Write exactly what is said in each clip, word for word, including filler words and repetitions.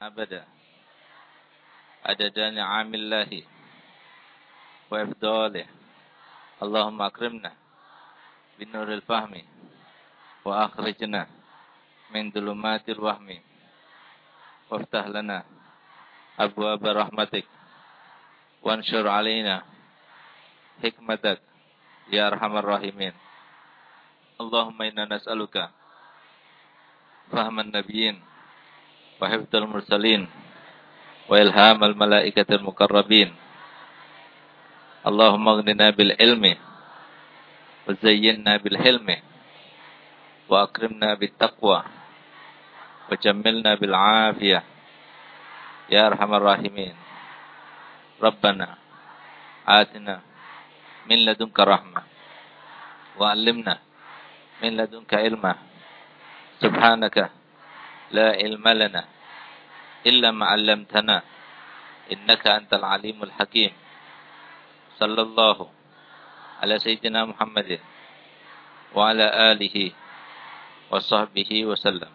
أبدا عدد نعم الله وإفضاله. اللهم أكرمنا بنور الفهم وأخرجنا من ظلمات الوهم وافتح لنا أبواب رحمتك وانشر علينا حكمتك يا أرحم الراحمين. اللهم إنا نسألك فهم النبيين وحفظ المرسلين وإلهام الملائكة المقربين. اللهم اغننا بالعلم وزينا بالحلم وأكرمنا بالتقوى وجملنا بالعافية يا أرحم الراحمين. ربنا آتنا من لدنك رحمة وعلمنا من لدنك علما. سبحانك لا علم لنا إلا ما علمتنا إنك أنت العليم الحكيم. صلى الله على سيدنا محمد وعلى آله وصحبه وسلم.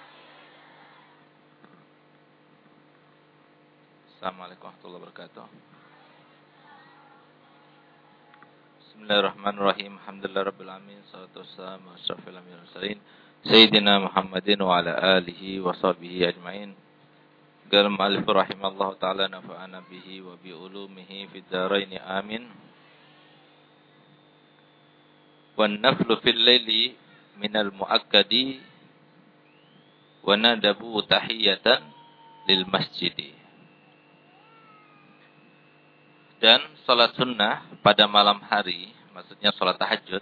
Assalamualaikum warahmatullahi wabarakatuh. Bismillahirrahmanirrahim. Alhamdulillah rabbil alamin. Shalatu wassalamu ala asyrafil anbiya'i wal mursalin sayyidina Muhammadin wa ala alihi wa sahbihi ajmain. Qala al-mu'allif rahimallahu ta'ala nafa'ana bihi wa bi ulumihi fid dharain amin. Wan naflu fil laili minal muakkadi wa nadabu tahiyatan lil masjidi. Dan salat sunnah pada malam hari, maksudnya salat tahajud,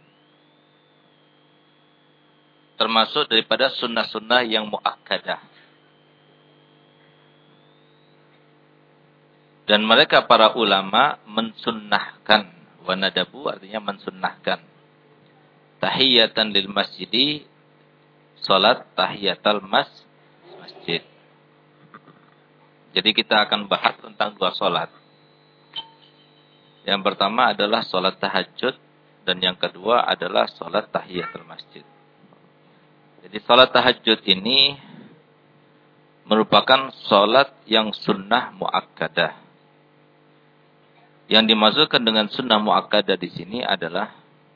termasuk daripada sunnah-sunnah yang muakkadah. Dan mereka para ulama mensunnahkan, wanadabu artinya mensunnahkan, tahiyatan lil masjidi, salat tahiyatul mas masjid. Jadi kita akan bahas tentang dua salat. Yang pertama adalah salat tahajud dan yang kedua adalah salat tahiyatul masjid. Jadi salat tahajud ini merupakan salat yang sunnah muakkadah. Yang dimaksudkan dengan sunnah muakkadah di sini adalah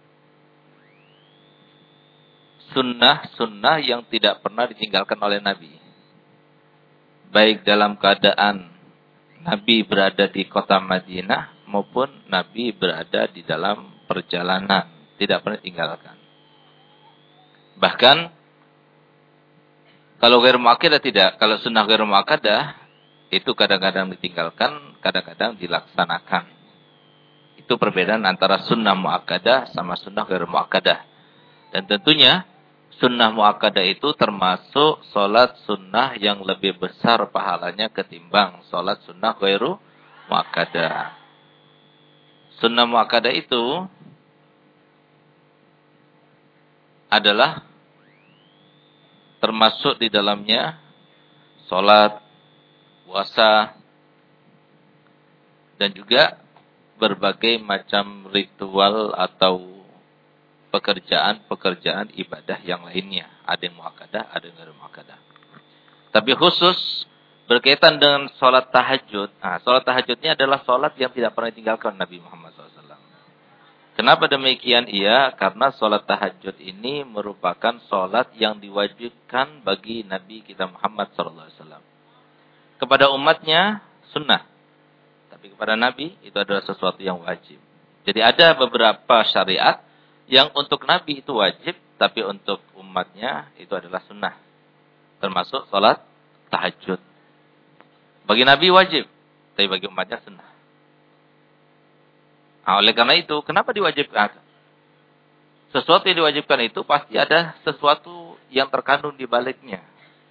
sunnah-sunnah yang tidak pernah ditinggalkan oleh Nabi. Baik dalam keadaan Nabi berada di kota Madinah maupun Nabi berada di dalam perjalanan, tidak pernah ditinggalkan. Bahkan kalau ghairu muakkadah tidak, kalau sunnah ghairu muakkadah itu kadang-kadang ditinggalkan, kadang-kadang dilaksanakan. Itu perbedaan antara sunnah muakkadah sama sunnah ghairu muakkadah. Dan tentunya sunnah muakkadah itu termasuk salat sunnah yang lebih besar pahalanya ketimbang salat sunnah ghairu muakkadah. Sunnah muakkadah itu adalah termasuk di dalamnya salat, puasa, dan juga berbagai macam ritual atau pekerjaan-pekerjaan ibadah yang lainnya. Ada yang muakkadah, ada yang ghairu muakkadah. Tapi khusus berkaitan dengan salat tahajud. Nah, salat tahajudnya adalah salat yang tidak pernah ditinggalkan Nabi Muhammad shallallahu alaihi wasallam. Kenapa demikian? Iya, karena salat tahajud ini merupakan salat yang diwajibkan bagi Nabi kita Muhammad shallallahu alaihi wasallam. Kepada umatnya sunnah, tapi kepada Nabi itu adalah sesuatu yang wajib. Jadi ada beberapa syariat yang untuk Nabi itu wajib, tapi untuk umatnya itu adalah sunnah. Termasuk salat tahajud. Bagi Nabi wajib, tapi bagi umatnya sunnah. Nah, oleh karena itu, kenapa diwajibkan? Sesuatu yang diwajibkan itu pasti ada sesuatu yang terkandung di baliknya.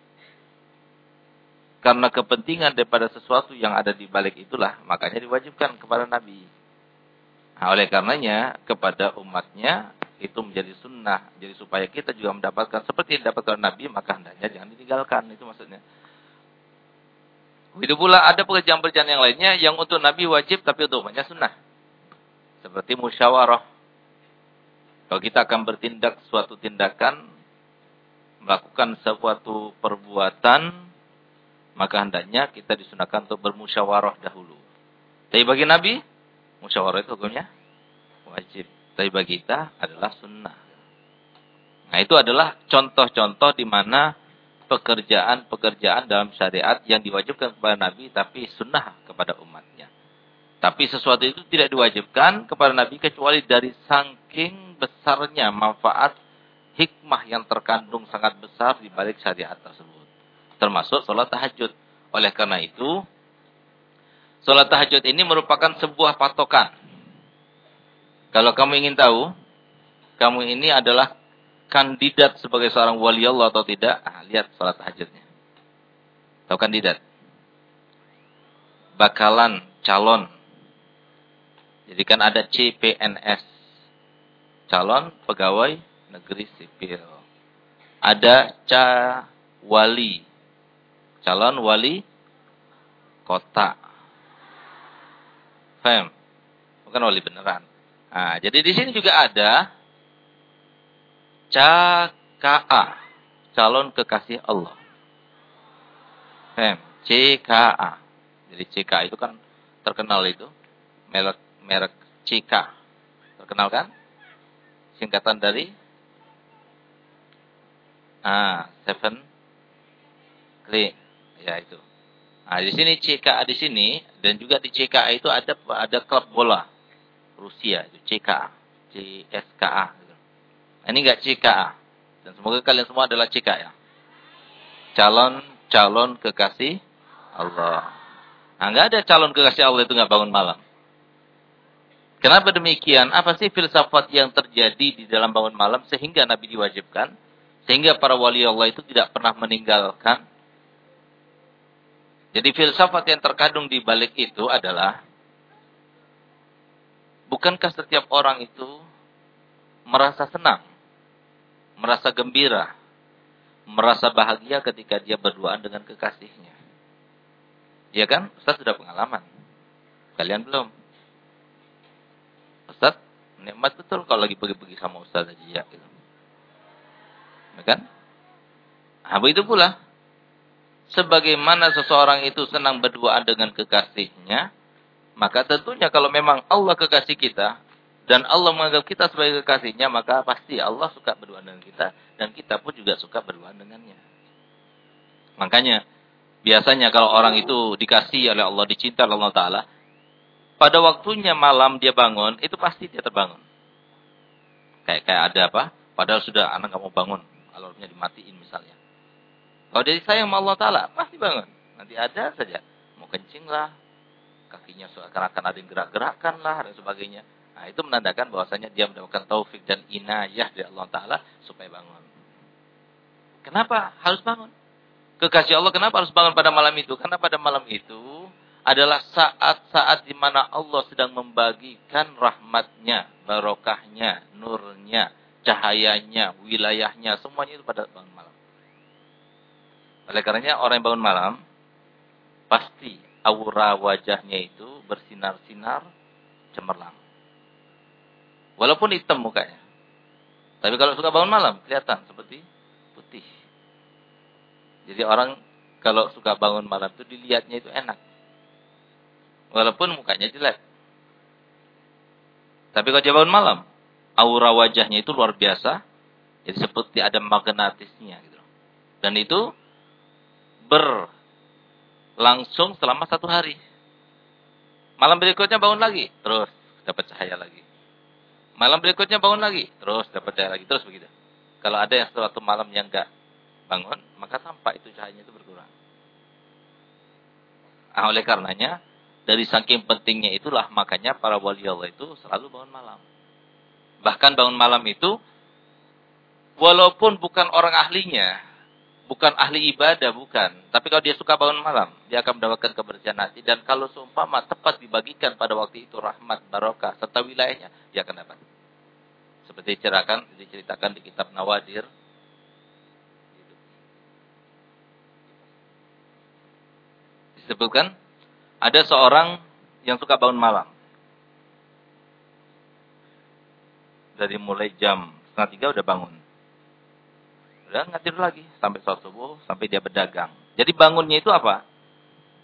Karena kepentingan daripada sesuatu yang ada di balik itulah, makanya diwajibkan kepada Nabi. Nah, oleh karenanya, kepada umatnya itu menjadi sunnah. Jadi supaya kita juga mendapatkan seperti yang didapatkan Nabi, maka hendaknya jangan ditinggalkan. Itu maksudnya. Begitu pula ada pekerjaan-pekerjaan yang lainnya yang untuk Nabi wajib tapi untuk umatnya sunnah. Seperti musyawarah. Kalau kita akan bertindak suatu tindakan, melakukan suatu perbuatan, maka hendaknya kita disunahkan untuk bermusyawarah dahulu. Tapi bagi Nabi, musyawarah itu hukumnya wajib. Tapi bagi kita adalah sunnah. Nah, itu adalah contoh-contoh di mana pekerjaan-pekerjaan dalam syariat yang diwajibkan kepada Nabi, tapi sunnah kepada umatnya. Tapi sesuatu itu tidak diwajibkan kepada Nabi kecuali dari saking besarnya manfaat hikmah yang terkandung sangat besar di balik syariat tersebut. Termasuk sholat tahajud. Oleh karena itu, sholat tahajud ini merupakan sebuah patokan. Kalau kamu ingin tahu, kamu ini adalah kandidat sebagai seorang wali Allah atau tidak, ah, lihat sholat tahajudnya. Tahu kandidat? Bakalan, calon. Jadi kan ada C P N S. Calon pegawai negeri sipil. Ada ca-wali. Calon wali kota. Faham? Bukan wali beneran. Nah, jadi di sini juga ada C K A. Calon kekasih Allah. Faham? C K A. Jadi C K A itu kan terkenal itu. Merek, merek C K. Terkenal kan? Singkatan dari ah, Seven Clean. Ya itu. Nah, di sini C K A di sini dan juga di C K A itu ada ada klub bola Rusia itu C K A, C S K A. Nah, ini enggak C K A. Dan semoga kalian semua adalah C K A ya. Calon calon kekasih Allah. Nah, enggak ada calon kekasih Allah itu enggak bangun malam. Kenapa demikian? Apa sih filsafat yang terjadi di dalam bangun malam sehingga Nabi diwajibkan? Sehingga para wali Allah itu tidak pernah meninggalkan. Jadi filsafat yang terkandung di balik itu adalah, bukankah setiap orang itu merasa senang, merasa gembira, merasa bahagia ketika dia berduaan dengan kekasihnya? Iya kan? Ustaz sudah pengalaman. Kalian belum? Ustaz, nikmat betul kalau lagi pergi-pergi sama Ustaz aja ya gitu. Ya kan? Nah, begitu pula. Sebagaimana seseorang itu senang berduaan dengan kekasihnya, maka tentunya kalau memang Allah kekasih kita, dan Allah menganggap kita sebagai kekasihnya, maka pasti Allah suka berduaan dengan kita, dan kita pun juga suka berduaan dengannya. Makanya, biasanya kalau orang itu dikasih oleh Allah, dicinta oleh Allah Ta'ala, pada waktunya malam dia bangun, itu pasti dia terbangun. Kayak kayak ada apa? Padahal sudah anak nggak mau bangun, alarmnya dimatiin misalnya. Kalau dia sayang sama Allah Ta'ala, pasti bangun. Nanti ada saja. Mau kencing lah, kakinya seakan-akan ada yang gerak-gerakan lah, dan sebagainya. Nah, itu menandakan bahwasanya dia mendapatkan taufik dan inayah dari Allah Ta'ala supaya bangun. Kenapa harus bangun? Kekasih Allah kenapa harus bangun pada malam itu? Karena pada malam itu adalah saat-saat di mana Allah sedang membagikan rahmatnya, barokahnya, nurnya, cahayanya, wilayahnya, semuanya itu pada bangun malam. Oleh karenanya orang yang bangun malam, pasti aura wajahnya itu bersinar-sinar cemerlang. Walaupun hitam mukanya. Tapi kalau suka bangun malam, kelihatan seperti putih. Jadi orang kalau suka bangun malam itu dilihatnya itu enak. Walaupun mukanya jelek. Tapi kalau dia bangun malam, aura wajahnya itu luar biasa. Jadi seperti ada magnetisnya gitu. Dan itu berlangsung selama satu hari. Malam berikutnya bangun lagi, terus dapat cahaya lagi. Malam berikutnya bangun lagi, terus dapat cahaya lagi, terus begitu. Kalau ada yang suatu malam yang enggak bangun, maka tampak itu cahayanya itu berkurang. Nah, oleh karenanya, dari saking pentingnya itulah makanya para wali Allah itu selalu bangun malam. Bahkan bangun malam itu, walaupun bukan orang ahlinya, bukan ahli ibadah, bukan. Tapi kalau dia suka bangun malam, dia akan mendapatkan kebersihan hati. Dan kalau seumpama tepat dibagikan pada waktu itu rahmat, barokah, serta wilayahnya, dia akan dapat. Seperti diceritakan, diceritakan di kitab Nawadir. Disebutkan, ada seorang yang suka bangun malam. Dari mulai jam setengah tiga udah bangun. Udah nggak tidur lagi sampai sholat subuh, sampai dia berdagang. Jadi bangunnya itu apa?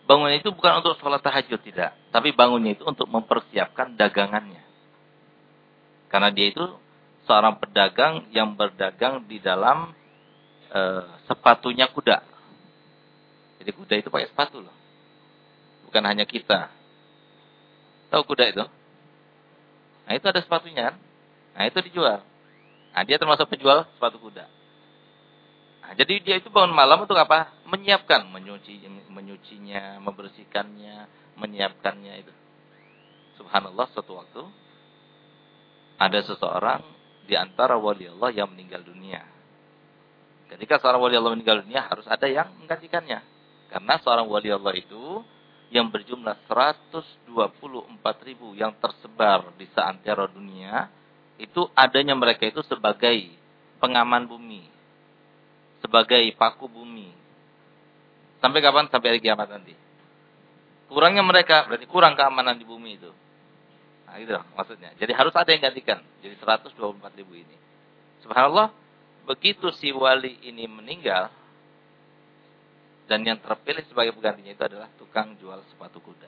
bangunnya itu bukan untuk sholat tahajud, tidak. Tapi bangunnya itu untuk mempersiapkan dagangannya. Karena dia itu seorang pedagang yang berdagang di dalam e, sepatunya kuda. Jadi kuda itu pakai sepatu loh. Bukan hanya kita. Tahu kuda itu? Nah itu ada sepatunya kan? Nah itu dijual. Nah dia termasuk penjual sepatu kuda. Nah, jadi dia itu bangun malam untuk apa? Menyiapkan, menyuci, menyucinya, membersihkannya, menyiapkannya itu. Subhanallah, suatu waktu ada seseorang di antara wali Allah yang meninggal dunia. Ketika seorang wali Allah meninggal dunia harus ada yang menggantikannya. Karena seorang wali Allah itu yang berjumlah seratus dua puluh empat ribu yang tersebar di seantero dunia, itu adanya mereka itu sebagai pengaman bumi. Sebagai paku bumi. Sampai kapan? Sampai hari kiamat nanti. Kurangnya mereka, berarti kurang keamanan di bumi itu. Nah gitu maksudnya. Jadi harus ada yang gantikan. Jadi seratus dua puluh empat ribu ini. Subhanallah, begitu si wali ini meninggal, dan yang terpilih sebagai penggantinya itu adalah tukang jual sepatu kuda.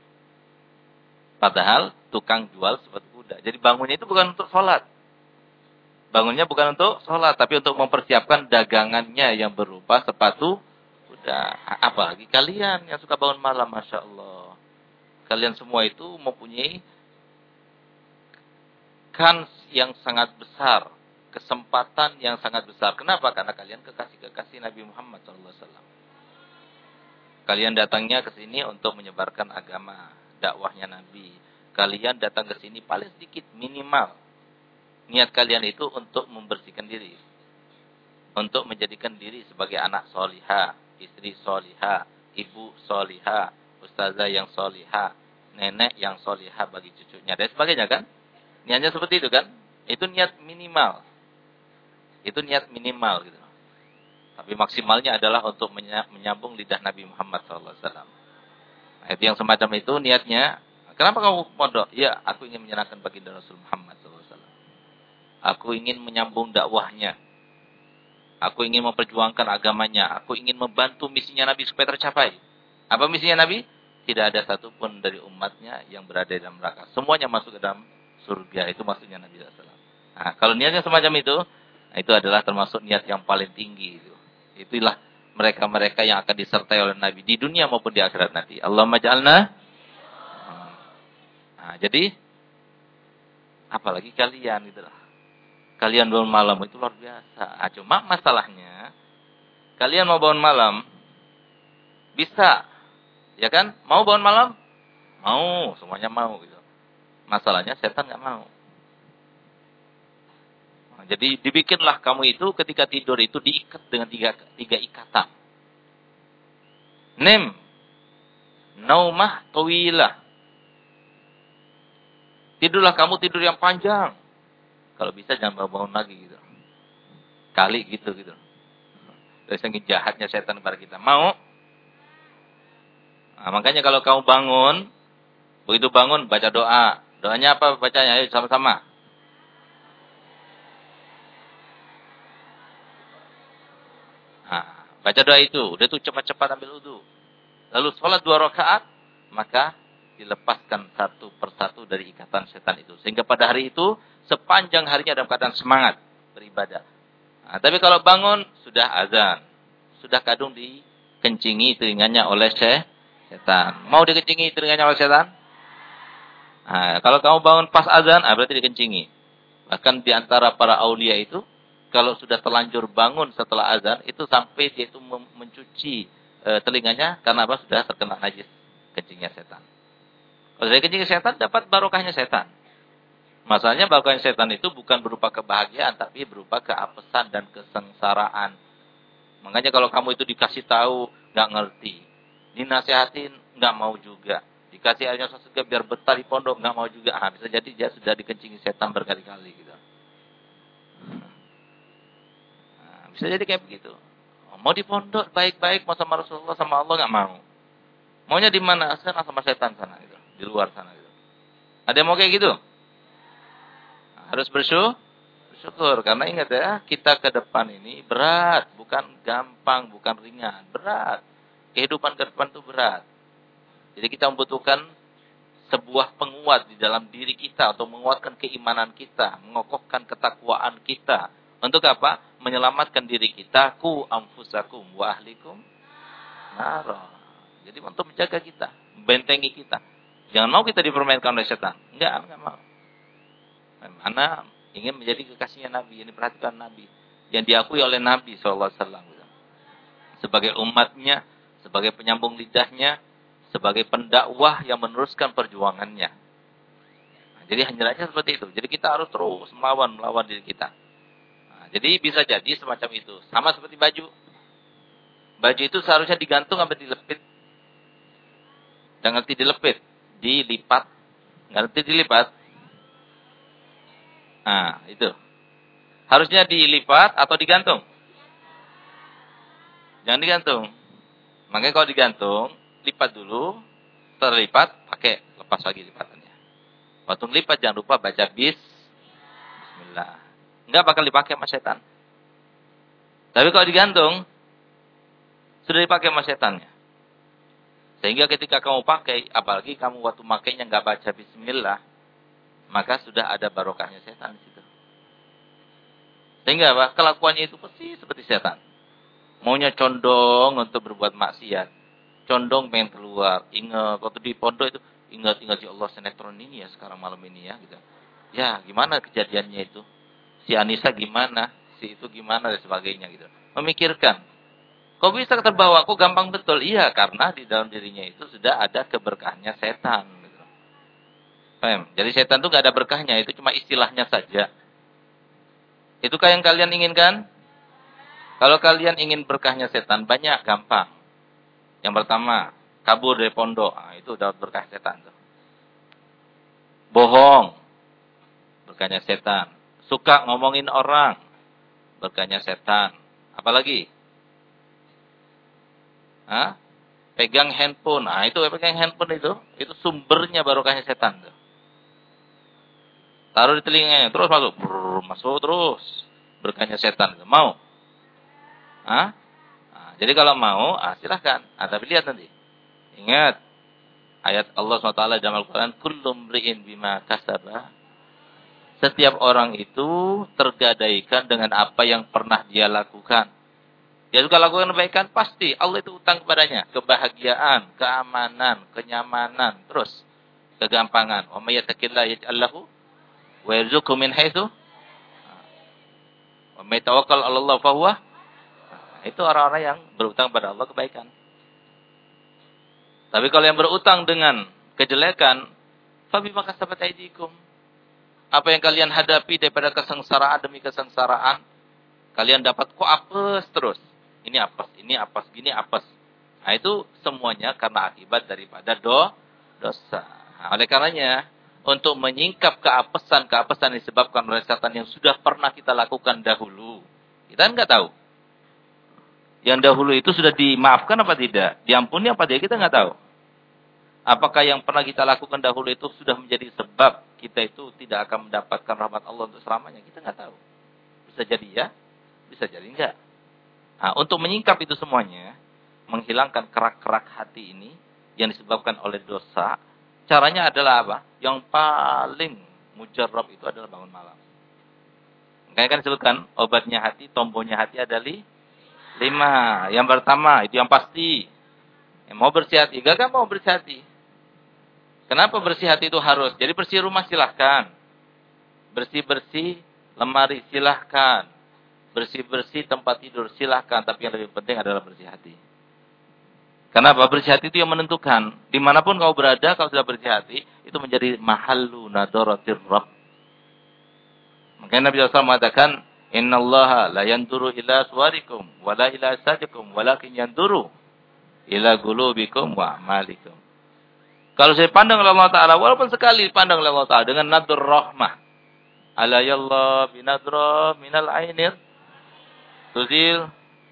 Padahal tukang jual sepatu kuda. Jadi bangunnya itu bukan untuk sholat. Bangunnya bukan untuk sholat, tapi untuk mempersiapkan dagangannya yang berupa sepatu kuda. Apalagi kalian yang suka bangun malam, Masya Allah. Kalian semua itu mempunyai kans yang sangat besar. Kesempatan yang sangat besar. Kenapa? Karena kalian kekasih-kekasih Nabi Muhammad shallallahu alaihi wasallam. Kalian datangnya ke sini untuk menyebarkan agama, dakwahnya Nabi. Kalian datang ke sini paling sedikit, minimal. Niat kalian itu untuk membersihkan diri. Untuk menjadikan diri sebagai anak solihah, istri solihah, ibu solihah, ustazah yang solihah, nenek yang solihah bagi cucunya. Dan sebagainya kan? Niatnya seperti itu kan? Itu niat minimal. Itu niat minimal gitu. Tapi maksimalnya adalah untuk menyambung lidah Nabi Muhammad shallallahu alaihi wasallam. Nah, itu yang semacam itu niatnya. Kenapa kamu mondok? Ya, aku ingin menyenangkan baginda Rasul Muhammad shallallahu alaihi wasallam. Aku ingin menyambung dakwahnya. Aku ingin memperjuangkan agamanya. Aku ingin membantu misinya Nabi supaya tercapai. Apa misinya Nabi? Tidak ada satupun dari umatnya yang berada dalam neraka. Semuanya masuk ke dalam surga. Itu maksudnya Nabi shallallahu alaihi wasallam. Nah, kalau niatnya semacam itu, nah itu adalah termasuk niat yang paling tinggi. Itu. Itulah mereka-mereka yang akan disertai oleh Nabi di dunia maupun di akhirat nanti. Allahumma ja'alna. Nah, jadi apalagi kalian gitu lah. Kalian bangun malam itu luar biasa. Nah, cuma masalahnya kalian mau bangun malam bisa. Ya kan? Mau bangun malam? Mau, semuanya mau gitu. Masalahnya setan enggak mau. Nah, jadi dibikinlah kamu itu ketika tidur itu diikat dengan tiga, tiga ikatan. Nem, naumah tawilah. Tidurlah kamu tidur yang panjang. Kalau bisa jangan bangun lagi gitu. Kali gitu gitu. Dari saking jahatnya setan kepada kita. Mau? Nah, makanya kalau kamu bangun, begitu bangun baca doa. Doanya apa bacanya? Ayo sama-sama. Nah, baca doa itu. Udah tuh cepat-cepat ambil wudu. Lalu sholat dua rakaat, maka dilepaskan satu persatu dari ikatan setan itu. Sehingga pada hari itu, sepanjang harinya dalam keadaan semangat beribadah. Nah, tapi kalau bangun, sudah azan. Sudah kadung dikencingi telinganya oleh setan. Mau dikencingi telinganya oleh setan? Nah, kalau kamu bangun pas azan, ah, berarti dikencingi. Bahkan di antara para aulia itu, kalau sudah terlanjur bangun setelah azan, itu sampai dia itu mencuci e, telinganya, karena apa? Sudah terkena najis kencingnya setan. Kalau dari kencing setan, dapat barokahnya setan. Masalahnya barokahnya setan itu bukan berupa kebahagiaan, tapi berupa keapesan dan kesengsaraan. Makanya kalau kamu itu dikasih tahu, nggak ngerti. Dinasihatin, nggak mau juga. Dikasih airnya surga biar betah di pondok, nggak mau juga. Ah, bisa jadi dia sudah dikencingi setan berkali-kali. Gitu. Nah, bisa jadi kayak begitu. Mau di pondok baik-baik, mau sama Rasulullah, sama Allah, nggak mau. Maunya di mana? Sana sama setan sana. Gitu. Di luar sana gitu. Ada yang mau kayak gitu? Harus bersyukur, bersyukur karena ingat ya, kita ke depan ini berat, bukan gampang, bukan ringan, berat. Kehidupan ke depan itu berat. Jadi kita membutuhkan sebuah penguat di dalam diri kita untuk menguatkan keimanan kita, mengokohkan ketakwaan kita. Untuk apa? Menyelamatkan diri kita, ku anfusakum wa ahlikum nara. Jadi untuk menjaga kita, membentengi kita. Jangan mau kita dipermainkan oleh setan. Enggak, enggak mau. Karena ingin menjadi kekasihnya Nabi, yang diperhatikan Nabi, yang diakui oleh Nabi shallallahu alaihi wasallam. Sebagai umatnya, sebagai penyambung lidahnya, sebagai pendakwah yang meneruskan perjuangannya. Nah, jadi hendaraknya seperti itu. Jadi kita harus terus melawan melawan diri kita. Nah, jadi bisa jadi semacam itu. Sama seperti baju. Baju itu seharusnya digantung atau dilepit. Jangan ngerti dilepit, dilipat. Nggak ngerti dilipat. Nah, itu. Harusnya dilipat atau digantung. Jangan digantung. Makanya kalau digantung, lipat dulu, terlipat, pakai, lepas lagi lipatannya. Waktu lipat jangan lupa baca bis, bismillah. Enggak bakal dipakai sama setan. Tapi kalau digantung, sudah dipakai sama setannya. Sehingga ketika kamu pakai, apalagi kamu waktu makainya enggak baca bismillah, maka sudah ada barokahnya setan di situ. Sehingga apa? Kelakuannya itu pasti seperti setan. Maunya condong untuk berbuat maksiat. Condong pengen keluar. Ingat, waktu di pondok itu, ingat-ingat ya Allah sinetron ini ya sekarang malam ini ya. Gitu. Ya, gimana kejadiannya itu? Si Anissa gimana? Si itu gimana dan sebagainya gitu. Memikirkan. Kok bisa terbawa? Kok gampang betul? Iya, karena di dalam dirinya itu sudah ada keberkahannya setan. Gitu. Paham? Jadi setan itu gak ada berkahnya. Itu cuma istilahnya saja. Itukah yang kalian inginkan? Kalau kalian ingin berkahnya setan, banyak, gampang. Yang pertama, kabur dari pondok. Nah, itu dapat berkah setan. Tuh. Bohong. Berkahnya setan. Suka ngomongin orang. Berkahnya setan. Apalagi? Hah? Pegang handphone. Nah, itu pegang handphone itu. Itu sumbernya barokahnya setan. Tuh. Taruh di telinganya. Terus masuk. Brrr, masuk terus. Berkahnya setan. Tuh. Mau? Hah? Nah, jadi kalau mau, ah, silahkan. Ah, tapi lihat nanti. Ingat. Ayat Allah subhanahu wa taala dalam Al-Quran. Kullum ri'in bima kasabah. Setiap orang itu tergadaikan dengan apa yang pernah dia lakukan. Dia juga lakukan kebaikan, pasti. Allah itu utang kepadanya. Kebahagiaan, keamanan, kenyamanan. Terus. Kegampangan. Wa may yattaqillaha yaj'al lahu wa yarzuqhu min haitsu. Wa may tawakkal 'ala Allah fa huwa. Itu orang-orang yang berutang pada Allah kebaikan. Tapi kalau yang berutang dengan kejelekan, fabima kasabat aydikum. Apa yang kalian hadapi daripada kesengsaraan demi kesengsaraan, kalian dapat kok apes terus. Ini apes, ini apes, gini apes. Nah itu semuanya karena akibat daripada do, dosa. Nah, oleh karenanya, untuk menyingkap keapesan-keapesan yang disebabkan oleh setan yang sudah pernah kita lakukan dahulu, kita enggak tahu. Yang dahulu itu sudah dimaafkan apa tidak? Diampuni apa tidak? Kita nggak tahu. Apakah yang pernah kita lakukan dahulu itu sudah menjadi sebab kita itu tidak akan mendapatkan rahmat Allah untuk selamanya? Kita nggak tahu. Bisa jadi ya, bisa jadi enggak. Nah, untuk menyingkap itu semuanya, menghilangkan kerak-kerak hati ini yang disebabkan oleh dosa, caranya adalah apa? Yang paling mujarrab itu adalah bangun malam. Makanya kan disebutkan obatnya hati, tombolnya hati adalah lima. Yang pertama, itu yang pasti. Yang mau bersih hati. Gak kan mau bersih hati. Kenapa bersih hati itu harus? Jadi bersih rumah silahkan. Bersih-bersih lemari silahkan. Bersih-bersih tempat tidur silahkan. Tapi yang lebih penting adalah bersih hati. Kenapa? Bersih hati itu yang menentukan. Dimanapun kau berada, kalau sudah bersih hati, itu menjadi mahallu nadaratir Rabb. Makanya Nabi shallallahu alaihi wasallam mengatakan, Inna Allah la yanduru ila suwarikum, wala ila sajikum, walakin yanduru ila gulubikum wa amalikum. Kalau saya pandang oleh Allah Ta'ala, walaupun sekali pandang oleh Allah Ta'ala, dengan nadur rahmah. Ala yallah binadra minal ainir. Tuzil.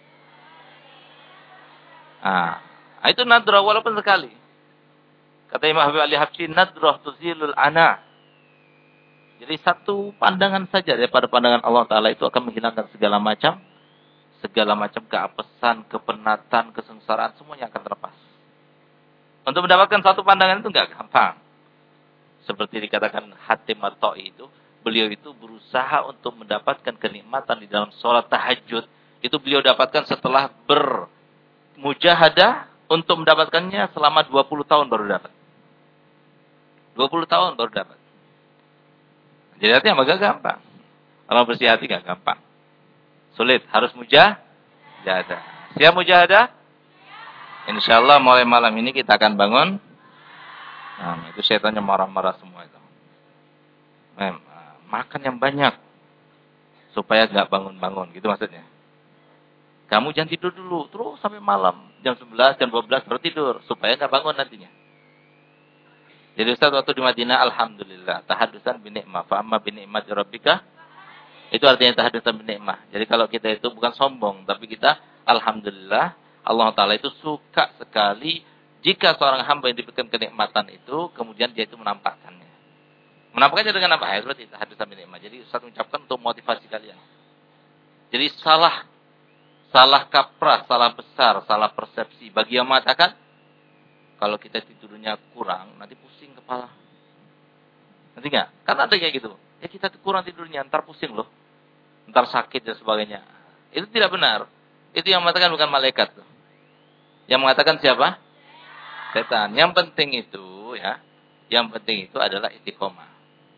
Ah, itu nadrah walaupun sekali. Kata Imam Habib Ali Habsyi, nadrah tuzilul ana. Jadi satu pandangan saja daripada pandangan Allah Ta'ala itu akan menghilangkan segala macam, segala macam keapesan, kepenatan, kesengsaraan, semuanya akan terlepas. Untuk mendapatkan satu pandangan itu enggak gampang. Seperti dikatakan Hatim At-Ta'i itu, beliau itu berusaha untuk mendapatkan kenikmatan di dalam sholat tahajud. Itu beliau dapatkan setelah bermujahadah untuk mendapatkannya selama dua puluh tahun baru dapat. dua puluh tahun baru dapat. Jadi artinya agak gampang. Kalau bersih hati enggak gampang. Sulit, harus mujahadah. Siap mujahadah? Insyaallah mulai malam ini kita akan bangun. Nah, itu setannya marah-marah semua itu. Mem, makan yang banyak supaya enggak bangun-bangun, gitu maksudnya. Kamu jangan tidur dulu, terus sampai malam, jam sebelas, jam dua belas baru tidur supaya enggak bangun nantinya. Jadi Ustaz waktu di Madinah alhamdulillah tahaddusan bi ni'mah, fa amma bi ni'mati rabbika. Itu artinya tahaddusan bi ni'mah. Jadi kalau kita itu bukan sombong, tapi kita alhamdulillah Allah Ta'ala itu suka sekali jika seorang hamba yang diberikan kenikmatan itu, kemudian dia itu menampakkannya. Menampakkannya dengan apa? Ya, berarti tahaddusan bi ni'mah. Jadi Ustaz mengucapkan untuk motivasi kalian. Jadi salah, salah kaprah, salah besar, salah persepsi. Bagi yang mengatakan, kalau kita tidurnya kurang, nanti pusing kepala. Nanti enggak? Kan ada kayak gitu. Ya kita kurang tidurnya, ntar pusing loh. Ntar sakit dan sebagainya. Itu tidak benar. Itu yang mengatakan bukan malaikat loh. Yang mengatakan siapa? Setan. Yang penting itu ya, yang penting itu adalah istiqomah.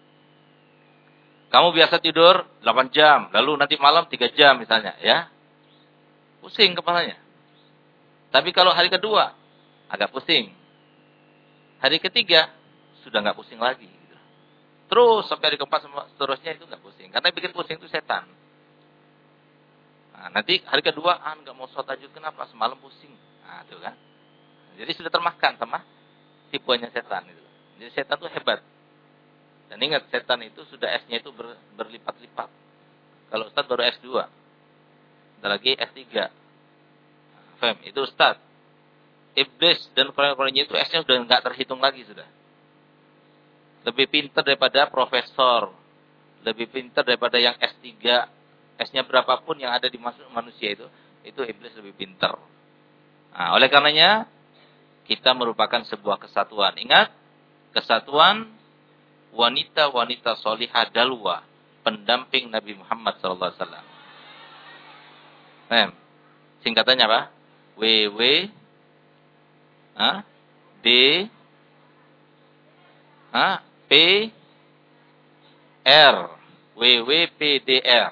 Kamu biasa tidur delapan jam, lalu nanti malam tiga jam misalnya, ya. Pusing kepalanya. Tapi kalau hari kedua agak pusing. Hari ketiga sudah enggak pusing lagi gitu. Terus sampai hari keempat seterusnya itu enggak pusing. Karena yang bikin pusing itu setan. Nah, nanti hari kedua ah enggak mau sholat tahajud, kenapa? Semalam pusing. Nah, itu kan. Jadi sudah termakan sama tipuannya setan itu. Jadi setan itu hebat. Dan ingat setan itu sudah S-nya itu ber, berlipat-lipat. Kalau Ustaz baru S dua. Ada lagi S tiga. Faham? Itu Ustaz. Iblis dan orang-orangnya itu S-nya sudah enggak terhitung lagi sudah. Lebih pintar daripada profesor. Lebih pintar daripada yang S tiga. S-nya berapapun yang ada di manusia itu. Itu iblis lebih pintar. Nah, oleh karenanya kita merupakan sebuah kesatuan. Ingat, kesatuan wanita-wanita solihah dalwa, pendamping Nabi Muhammad sallallahu alaihi wasallam. Nah, singkatannya apa? W W ah, D ah, P R W W P D R.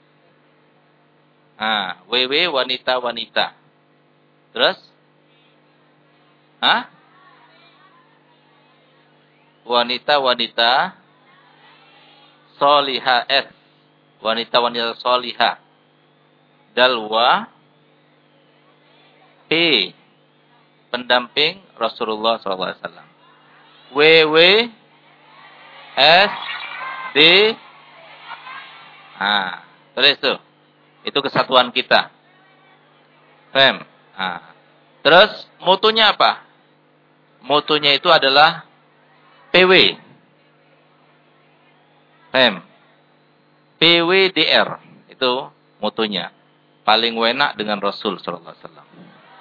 Ah, W W wanita-wanita. Terus? Hah? Wanita-wanita solihah S. Wanita-wanita solihah. Dalwa P. Pendamping Rasulullah sallallahu alaihi wasallam. W W S D. Ah, terus tuh. Itu kesatuan kita. Paham? Nah, terus mutunya apa? Mutunya itu adalah P W. Paham? P W D R itu mutunya. Paling enak dengan Rasul sallallahu alaihi wasallam.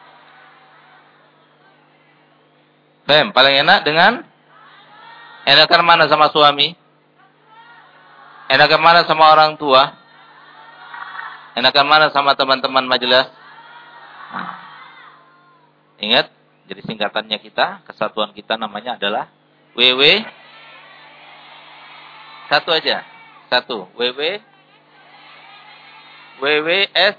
Paham? Paling enak dengan enakan mana sama suami? Enakan mana sama orang tua? Enakan mana sama teman-teman majelis? Nah. Ingat, jadi singkatannya kita, kesatuan kita namanya adalah W W. Satu aja. Satu. W W. W W S.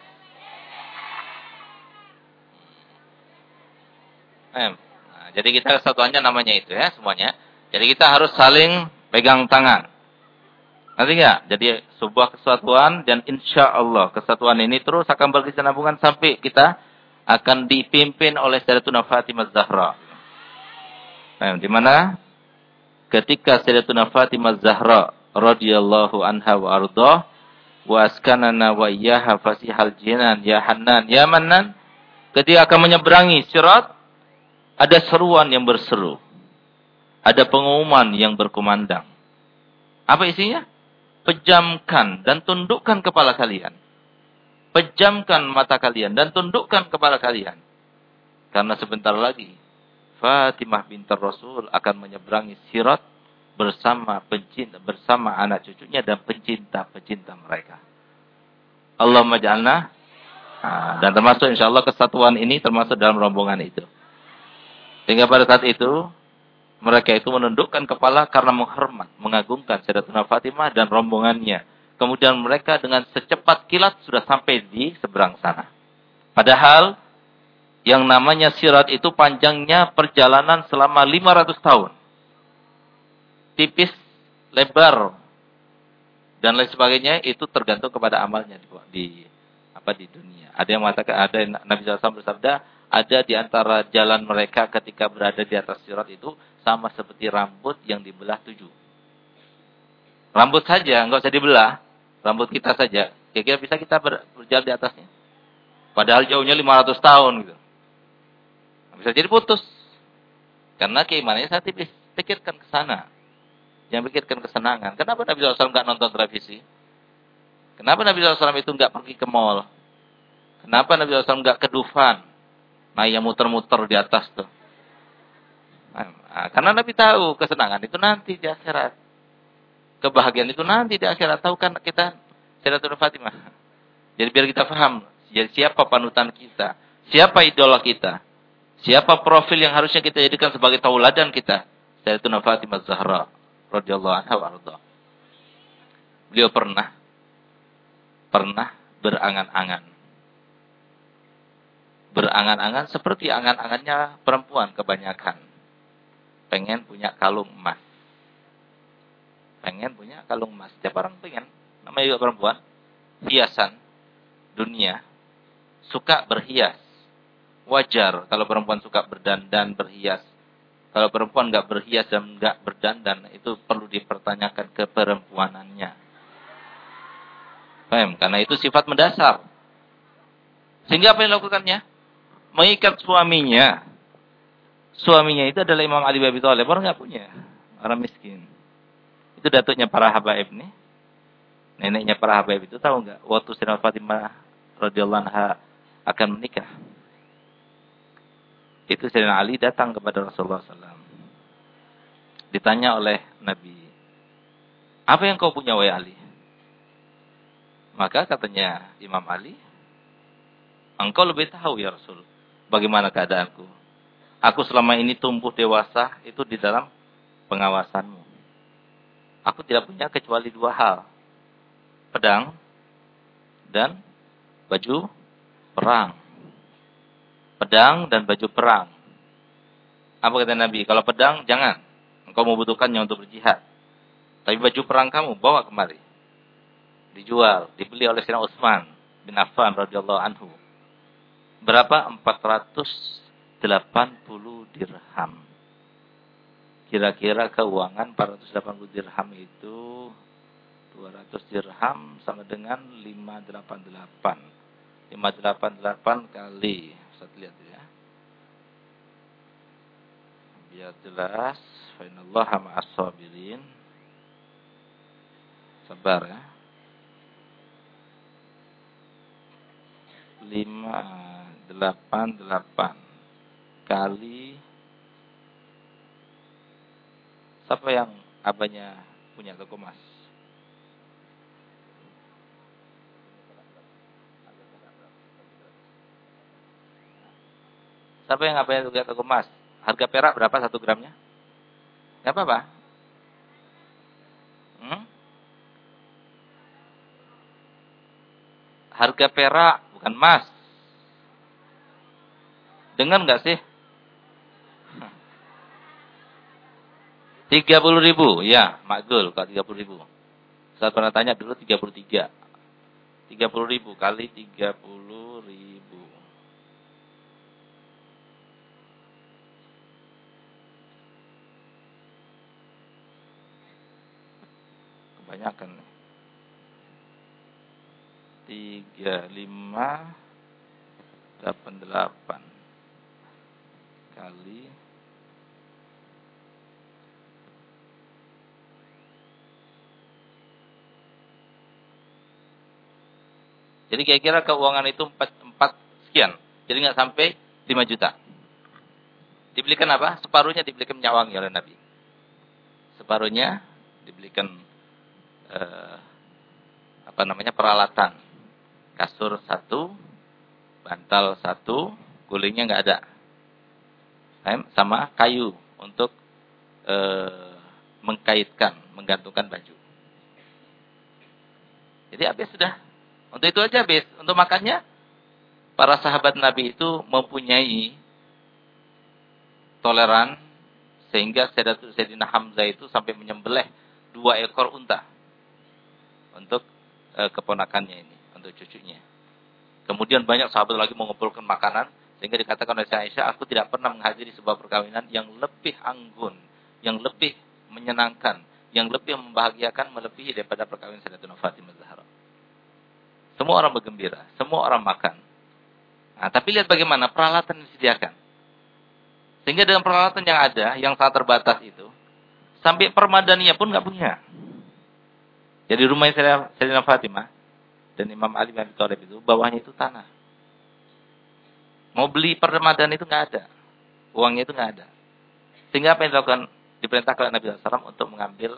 Nah, jadi kita kesatuannya namanya itu ya semuanya. Jadi kita harus saling pegang tangan. Nanti enggak? Jadi sebuah kesatuan dan insya Allah kesatuan ini terus akan berkesinambungan sampai kita akan dipimpin oleh Sayyidatuna Fatimah Zahra. Nah, di mana ketika Sayyidatuna Fatimah Zahra radhiyallahu anha wa ardhah wa askanana wa iyyaha fasihal jinan ya Hannan ya Mannan, ketika akan menyeberangi sirat ada seruan yang berseru. Ada pengumuman yang berkumandang. Apa isinya? Pejamkan dan tundukkan kepala kalian. Pejamkan mata kalian dan tundukkan kepala kalian. Karena sebentar lagi Fatimah binti Rasul akan menyeberangi Sirat bersama pencinta, bersama anak cucunya dan pencinta-pencinta mereka. Allahumma ja'alna. Nah, dan termasuk insyaallah kesatuan ini termasuk dalam rombongan itu. Sehingga pada saat itu mereka itu menundukkan kepala karena menghormat, mengagungkan Sayyidatuna Fatimah dan rombongannya. Kemudian mereka dengan secepat kilat sudah sampai di seberang sana. Padahal yang namanya Sirat itu panjangnya perjalanan selama lima ratus tahun. Tipis, lebar, dan lain sebagainya itu tergantung kepada amalnya di, di apa di dunia. Ada yang mengatakan, ada yang, Nabi shallallahu alaihi wasallam bersabda, ada di antara jalan mereka ketika berada di atas Sirat itu sama seperti rambut yang dibelah tujuh. Rambut saja, enggak usah dibelah. Rambut kita saja. Kira-kira bisa kita ber, berjalan di atasnya. Padahal jauhnya lima ratus tahun gitu. Bisa jadi putus. Karena keimanannya saya tipis. Pikirkan ke sana. Jangan pikirkan kesenangan. Kenapa Nabi shallallahu alaihi wasallam enggak nonton televisi? Kenapa Nabi shallallahu alaihi wasallam itu enggak pergi ke mall? Kenapa Nabi shallallahu alaihi wasallam enggak ke Dufan? Nah, yang muter-muter di atas tuh. Nah, karena Nabi tahu kesenangan itu nanti di akhirat. Kebahagiaan itu nanti di akhirat. Tahu kan kita Sayyidatuna Fatimah. Jadi biar kita paham. Jadi siapa panutan kita? Siapa idola kita? Siapa profil yang harusnya kita jadikan sebagai tauladan kita? Sayyidatuna Fatimah Zahra radhiyallahu anha wa ardha. Beliau pernah pernah berangan-angan. Berangan-angan seperti angan-angannya perempuan kebanyakan. Pengen punya kalung emas. Pengen punya kalung emas. Setiap orang pengen. Namanya juga perempuan. Hiasan dunia. Suka berhias. Wajar kalau perempuan suka berdandan, berhias. Kalau perempuan nggak berhias dan nggak berdandan, itu perlu dipertanyakan keperempuanannya. Paham? Karena itu sifat mendasar. Sehingga apa yang dilakukannya? Mengikat suaminya. Suaminya itu adalah Imam Ali bin Abi Thalib. Orang nggak punya. Orang miskin. Itu datuknya para habaib nih. Neneknya para habaib itu tahu nggak? Waktu Sayyidatuna Fatimah radhiyallahu anha akan menikah. Itu Sayyidina Ali datang kepada Rasulullah shallallahu alaihi wasallam. Ditanya oleh Nabi, apa yang kau punya wahai Ali? Maka katanya Imam Ali, engkau lebih tahu ya Rasul, bagaimana keadaanku. Aku selama ini tumbuh dewasa itu di dalam pengawasanmu. Aku tidak punya kecuali dua hal. Pedang dan baju perang. Pedang dan baju perang. Apa kata Nabi? Kalau pedang, jangan. Engkau membutuhkannya untuk berjihad. Tapi baju perang kamu, bawa kemari. Dijual. Dibeli oleh Sayyidina Utsman bin Affan radhiyallahu anhu. Berapa? empat ratus delapan puluh dirham. Kira-kira keuangan empat ratus delapan puluh dirham itu dua ratus dirham sama dengan lima ratus delapan puluh delapan. lima ratus delapan puluh delapan kali. Ustaz lihat ya. Biar jelas. Fa innallaha ma'as sabirin. Sabar ya. lima ratus delapan puluh delapan kali. Siapa yang abahnya punya toko emas? Siapa yang abahnya punya toko emas? Harga perak berapa satu gramnya? Gak apa-apa. Hmm? Harga perak bukan emas. Dengar nggak sih? tiga puluh ribu, ya, makzul kalau tiga puluh ribu. Saya pernah tanya dulu tiga puluh tiga. tiga puluh ribu kali tiga puluh ribu. Kebanyakan. tiga puluh lima delapan puluh delapan kali jadi kira-kira keuangan itu empat, empat sekian. Jadi nggak sampai lima juta. Dibelikan apa? Separuhnya dibelikan minyak wangi oleh Nabi. Separuhnya dibelikan eh, apa namanya peralatan. Kasur satu, bantal satu, gulingnya nggak ada. Sama kayu untuk eh, mengkaitkan, menggantungkan baju. Jadi habis sudah. Untuk itu aja habis. Untuk makannya, para sahabat Nabi itu mempunyai toleran sehingga Sayyidina Hamzah itu sampai menyembelih dua ekor unta untuk e, keponakannya ini, untuk cucunya. Kemudian banyak sahabat lagi mengumpulkan makanan sehingga dikatakan oleh Aisyah, aku tidak pernah menghadiri sebuah perkawinan yang lebih anggun, yang lebih menyenangkan, yang lebih membahagiakan melebihi daripada perkawinan Sayyidatuna Fatimah Zahra. Semua orang bergembira, semua orang makan. Nah, tapi lihat bagaimana peralatan yang disediakan. Sehingga dengan peralatan yang ada, yang sangat terbatas itu, sampai permadaninya pun nggak punya. Jadi rumahnya Sayyidina Fatimah dan Imam Ali bin Abi Thalib itu, bawahnya itu tanah. Mau beli permadani itu nggak ada. Uangnya itu nggak ada. Sehingga apa yang dilakukan? Diperintahkan oleh Nabi shallallahu alaihi wasallam untuk mengambil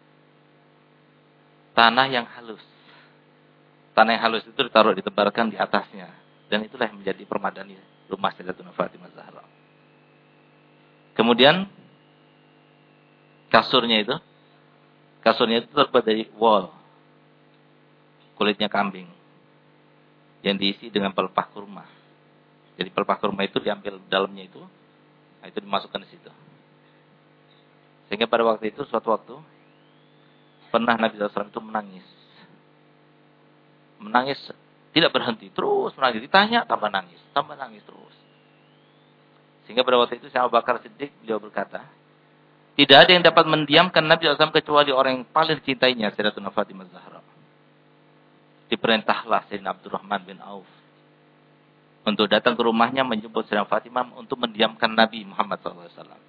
tanah yang halus. Tanah yang halus itu ditaruh, ditebarkan di atasnya. Dan itulah yang menjadi permadani rumah Sayyidatuna Fatimah Zahra. Kemudian kasurnya itu, kasurnya itu terbuat dari wool, kulitnya kambing, yang diisi dengan pelepah kurma. Jadi pelepah kurma itu diambil dalamnya itu, nah itu dimasukkan di situ. Sehingga pada waktu itu, suatu waktu, pernah Nabi shallallahu alaihi wasallam itu menangis. Menangis tidak berhenti, terus menangis. Ditanya, tambah nangis, tambah nangis terus. Sehingga pada waktu itu Syekh Abu Bakar Siddiq beliau berkata, tidak ada yang dapat mendiamkan Nabi shallallahu alaihi wasallam kecuali orang yang paling dicintainya, Sayyidatuna Fatimah Zahra. Diperintahlah Sayyidina Abdurrahman bin Auf untuk datang ke rumahnya menjemput Sayyidatuna Fatimah untuk mendiamkan Nabi Muhammad shallallahu alaihi wasallam.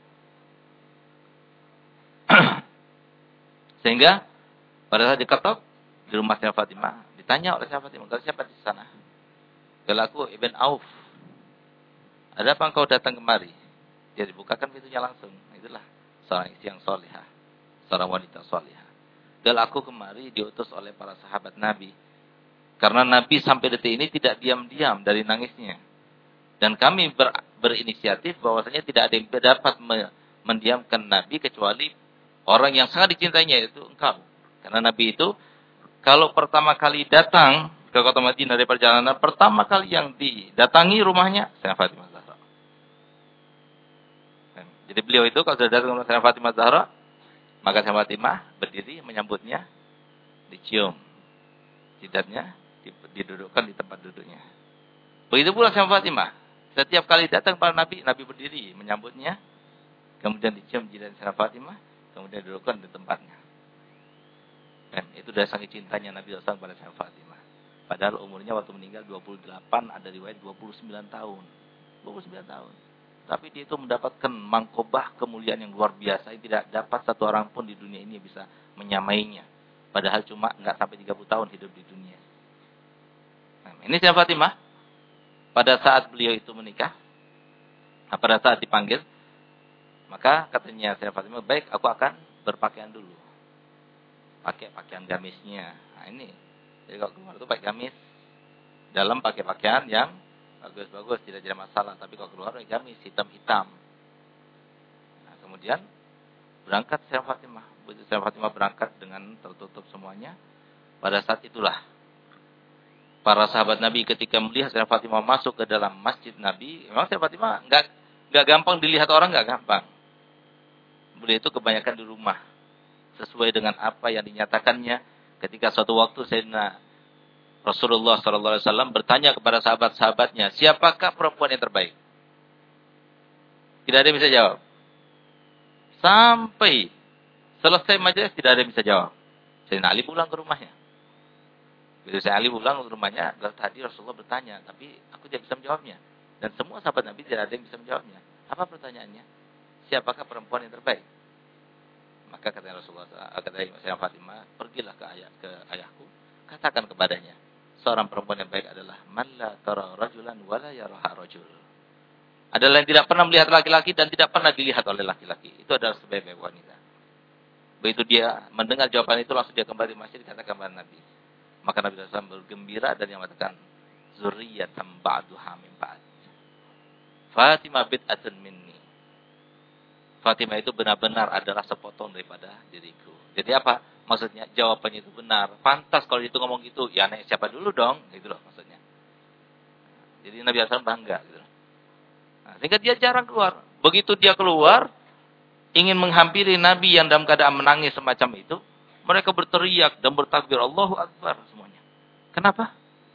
Sehingga pada saat diketok di rumah Sayyidatuna Fatimah, ditanya oleh Sayyidatuna Fatimah, "Kalau siapa di sana?" "Kalau aku Ibn Auf." "Ada apa engkau datang kemari?" Dia dibukakan pintunya langsung. Itulah seorang istri yang solihah, seorang wanita solihah. "Kalau aku kemari diutus oleh para sahabat Nabi. Karena Nabi sampai detik ini tidak diam-diam dari nangisnya. Dan kami ber, berinisiatif bahwasanya tidak ada yang dapat mendiamkan Nabi kecuali orang yang sangat dicintainya, yaitu engkau. Karena Nabi itu kalau pertama kali datang ke kota Madinah dari perjalanan, pertama kali yang didatangi rumahnya Sayyidatuna Fatimah Zahra. Jadi beliau itu kalau sudah datang ke rumah Sayyidatuna Fatimah Zahra, maka Sayyidatuna Fatimah berdiri menyambutnya, dicium jidatnya, didudukkan di tempat duduknya. Begitu pula Sayyidatuna Fatimah. Setiap kali datang kepada Nabi, Nabi berdiri menyambutnya, kemudian dicium jidat Sayyidatuna Fatimah, kemudian didudukkan di tempatnya. Dan itu dari saking cintanya Nabi shallallahu alaihi wasallam pada Sayyidatuna Fatimah. Padahal umurnya waktu meninggal dua puluh delapan, ada riwayat dua puluh sembilan tahun. dua puluh sembilan tahun. Tapi dia itu mendapatkan mangkobah kemuliaan yang luar biasa. Yang tidak dapat satu orang pun di dunia ini bisa menyamainya. Padahal cuma enggak sampai tiga puluh tahun hidup di dunia. Nah, ini Sayyidatuna Fatimah. Pada saat beliau itu menikah, pada saat dipanggil, maka katanya Sayyidatuna Fatimah, baik aku akan berpakaian dulu. Pakai pakaian gamisnya. Nah ini. Jadi kalau keluar itu pakai gamis. Dalam pakai pakaian yang bagus-bagus, tidak ada masalah. Tapi kalau keluar pakai gamis hitam-hitam. Nah, kemudian berangkat Sayyidatuna Fatimah. Sayyidatuna Fatimah berangkat dengan tertutup semuanya. Pada saat itulah para sahabat Nabi ketika melihat Sayyidatuna Fatimah masuk ke dalam masjid Nabi, memang Sayyidatuna Fatimah enggak enggak gampang dilihat orang, enggak gampang. Beliau itu kebanyakan di rumah. Sesuai dengan apa yang dinyatakannya ketika suatu waktu Sayyidina Rasulullah shallallahu alaihi wasallam bertanya kepada sahabat-sahabatnya, siapakah perempuan yang terbaik? Tidak ada yang bisa jawab. Sampai selesai majelis tidak ada yang bisa jawab. Sayyidina Ali pulang ke rumahnya. Begitu Sayyidina Ali pulang ke rumahnya, tadi Rasulullah bertanya, tapi aku tidak bisa menjawabnya. Dan semua sahabat Nabi tidak ada yang bisa menjawabnya. Apa pertanyaannya? Siapakah perempuan yang terbaik? Maka kata Rasulullah, kata Sayyidatuna Fatimah, pergilah ke ayah ke ayahku, katakan kepadanya, seorang perempuan yang baik adalah man la tara rajulan wa la yaraha rajul. adalah yang tidak pernah melihat laki-laki dan tidak pernah dilihat oleh laki-laki. Itu adalah sebaik-baik wanita. Begitu dia mendengar jawaban itu, langsung dia kembali masjid, dikatakan kepada Nabi. Maka Nabi shallallahu alaihi wasallam bergembira dan yang mengatakan, zurriyatan ba'duha min ba'd. Fatimah bid'atun minni. Fatimah itu benar-benar adalah sepotong daripada diriku. Jadi apa? Maksudnya jawabannya itu benar. Pantas kalau itu ngomong gitu, ya nek siapa dulu dong, gitu loh maksudnya. Jadi Nabi shallallahu alaihi wasallam bangga gitu. Nah, sehingga dia jarang keluar. Begitu dia keluar, ingin menghampiri Nabi yang dalam keadaan menangis semacam itu, mereka berteriak dan bertakbir Allahu Akbar semuanya. Kenapa?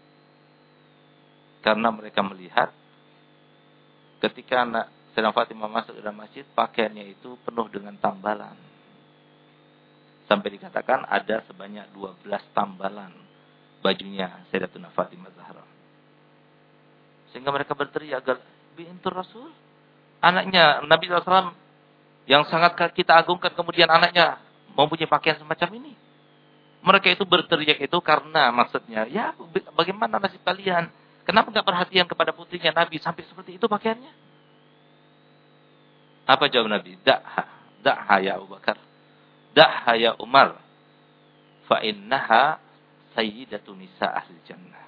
Karena mereka melihat ketika anak Sayyidah Fatimah masuk ke dalam masjid, pakaiannya itu penuh dengan tambalan. Sampai dikatakan ada sebanyak dua belas tambalan bajunya Sayyidatuna Fatimah Zahra. Sehingga mereka berteriak, bintur Rasul, anaknya Nabi shallallahu alaihi wasallam yang sangat kita agungkan, kemudian anaknya mempunyai pakaian semacam ini. Mereka itu berteriak itu karena maksudnya, ya bagaimana nasib kalian? Kenapa enggak perhatian kepada putrinya Nabi sampai seperti itu pakaiannya? Apa jawab Nabi? Da'ha, da'ha ya Abu Bakar. Da'ha ya Umar. Fa innaha sayyidatu nisa ahli jannah.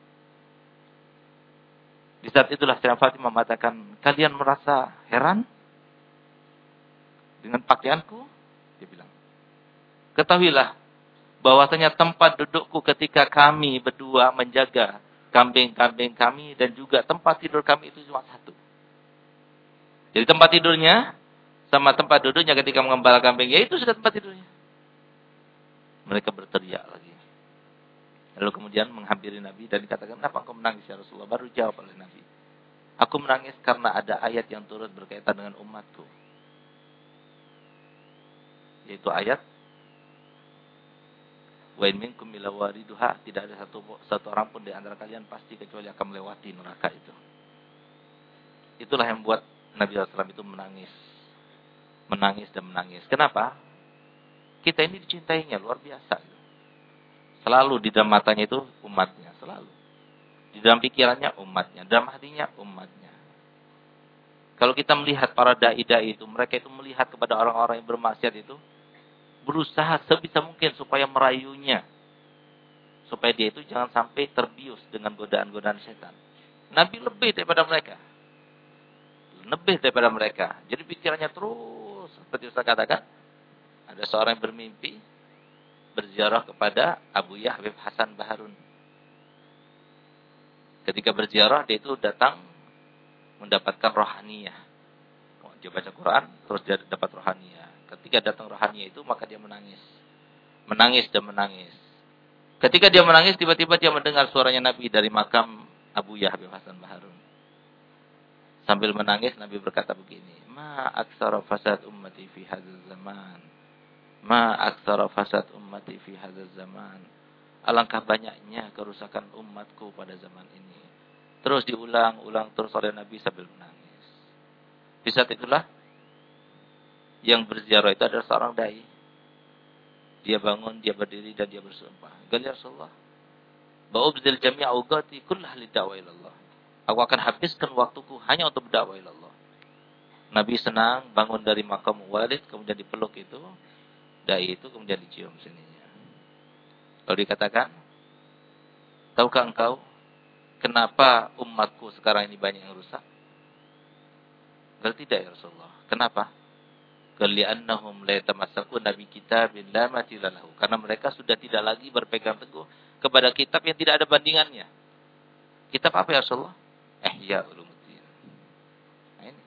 Di saat itulah Sayyidah Fatimah mengatakan, kalian merasa heran dengan pakaianku? Dia bilang, ketahuilah bahwasanya tempat dudukku ketika kami berdua menjaga kambing-kambing kami dan juga tempat tidur kami itu cuma satu. Jadi tempat tidurnya sama tempat duduknya ketika mengembala kambing, ya itu sudah tempat tidurnya. Mereka berteriak lagi. Lalu kemudian menghampiri Nabi dan dikatakan, kenapa engkau menangis ya Rasulullah? Baru jawab oleh Nabi, aku menangis karena ada ayat yang turut berkaitan dengan umatku. Yaitu ayat, wa in minkum illa wariduha, tidak ada satu satu orang pun di antara kalian pasti kecuali akan melewati neraka itu. Itulah yang membuat Nabi shallallahu alaihi wasallam itu menangis. Menangis dan menangis. Kenapa? Kita ini dicintainya luar biasa. Selalu di dalam matanya itu umatnya. Selalu. Di dalam pikirannya umatnya. Dalam hatinya umatnya. Kalau kita melihat para da'i-da'i itu, mereka itu melihat kepada orang-orang yang bermaksiat itu, berusaha sebisa mungkin supaya merayunya. Supaya dia itu jangan sampai terbius dengan godaan-godaan setan. Nabi lebih daripada mereka. Lebih daripada mereka. Jadi pikirannya terus, seperti Ustaz katakan, ada seorang yang bermimpi berziarah kepada Abu Yahya Hasan Baharun. Ketika berziarah, dia itu datang mendapatkan rohaniyah. Dia baca Quran, terus dia dapat rohaniyah. Ketika datang rohaniyah itu, maka dia menangis. Menangis dan menangis. Ketika dia menangis, tiba-tiba dia mendengar suaranya Nabi dari makam Abu Yahya Hasan Baharun. Sambil menangis, Nabi berkata begini, Ma aksara fasad ummati fi hadzal zaman. Ma aksara fasad ummati fi hadzal zaman. Alangkah banyaknya kerusakan umatku pada zaman ini. Terus diulang-ulang terus oleh Nabi sambil menangis. Di saat itulah, yang berziarah itu adalah seorang dai. Dia bangun, dia berdiri, dan dia bersumpah. Qala ya Rasulullah, ba'ubdil jami'a awqati kullah lid'a'wa ilallah. Aku akan habiskan waktuku hanya untuk berdakwah ilallah. Nabi senang bangun dari makam Walid, kemudian dipeluk itu, dai itu kemudian dicium sininya. Lalu dikatakan, tahukah engkau kenapa umatku sekarang ini banyak yang rusak? Berarti tidak ya Rasulullah. Kenapa? Li'annahum la yatamassakuna bi kitabin la matila lahu. Karena mereka sudah tidak lagi berpegang teguh kepada kitab yang tidak ada bandingannya. Kitab apa ya Rasulullah? Ihya Ulumuddin. Nah ini.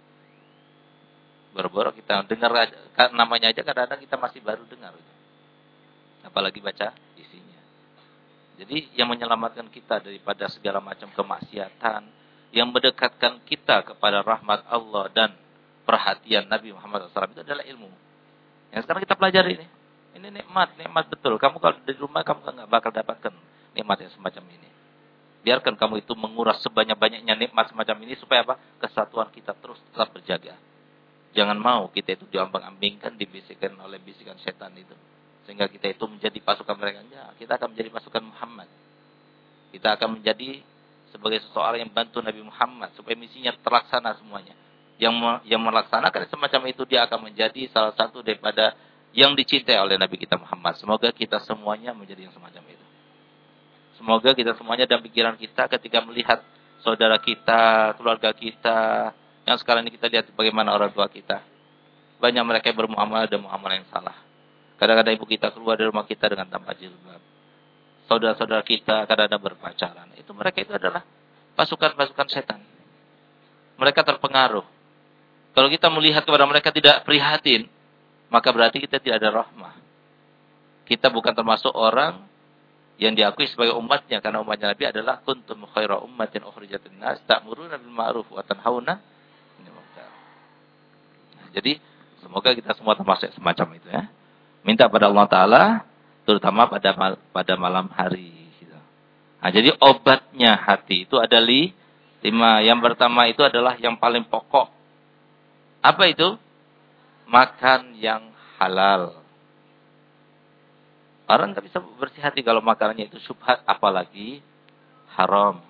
Baru-baru kita dengar aja, namanya aja kadang-kadang kita masih baru dengar. Apalagi baca isinya. Jadi yang menyelamatkan kita daripada segala macam kemaksiatan, yang mendekatkan kita kepada rahmat Allah dan perhatian Nabi Muhammad shallallahu alaihi wasallam itu adalah ilmu. Yang sekarang kita pelajari ini. Ini nikmat, nikmat betul. Kamu kalau di rumah kamu enggak bakal dapatkan nikmat yang semacam ini. Biarkan kamu itu menguras sebanyak-banyaknya nikmat semacam ini supaya apa? Kesatuan kita terus tetap berjaga. Jangan mau kita itu diambang-ambingkan, dibisikkan oleh bisikan setan itu. Sehingga kita itu menjadi pasukan mereka. Ya, kita akan menjadi pasukan Muhammad. Kita akan menjadi sebagai seseorang yang bantu Nabi Muhammad supaya misinya terlaksana semuanya. Yang yang melaksanakan semacam itu dia akan menjadi salah satu daripada yang dicintai oleh Nabi kita Muhammad. Semoga kita semuanya menjadi yang semacam itu. Semoga kita semuanya dalam pikiran kita ketika melihat saudara kita, keluarga kita, yang sekarang ini kita lihat bagaimana orang tua kita. Banyak mereka yang bermuamalah dan muamalah yang salah. Kadang-kadang ibu kita keluar dari rumah kita dengan tanpa jilbab. Saudara-saudara kita kadang-kadang berpacaran. Itu mereka itu adalah pasukan-pasukan setan. Mereka terpengaruh. Kalau kita melihat kepada mereka tidak prihatin, maka berarti kita tidak ada rahmah. Kita bukan termasuk orang yang diakui sebagai umatnya. Karena umatnya Nabi adalah kuntum khaira ummatin ukhrijat lin-nas ta'muruna bil ma'ruf wa tanhauna 'anil munkar. Nah, jadi semoga kita semua termasuk semacam itu ya. Minta pada Allah Ta'ala, terutama pada mal, pada malam hari. Gitu. Nah, jadi obatnya hati itu ada li, lima. Yang pertama itu adalah yang paling pokok. Apa itu? Makan yang halal. Orang tak bisa bersih hati kalau makanannya itu syubhat, apalagi haram.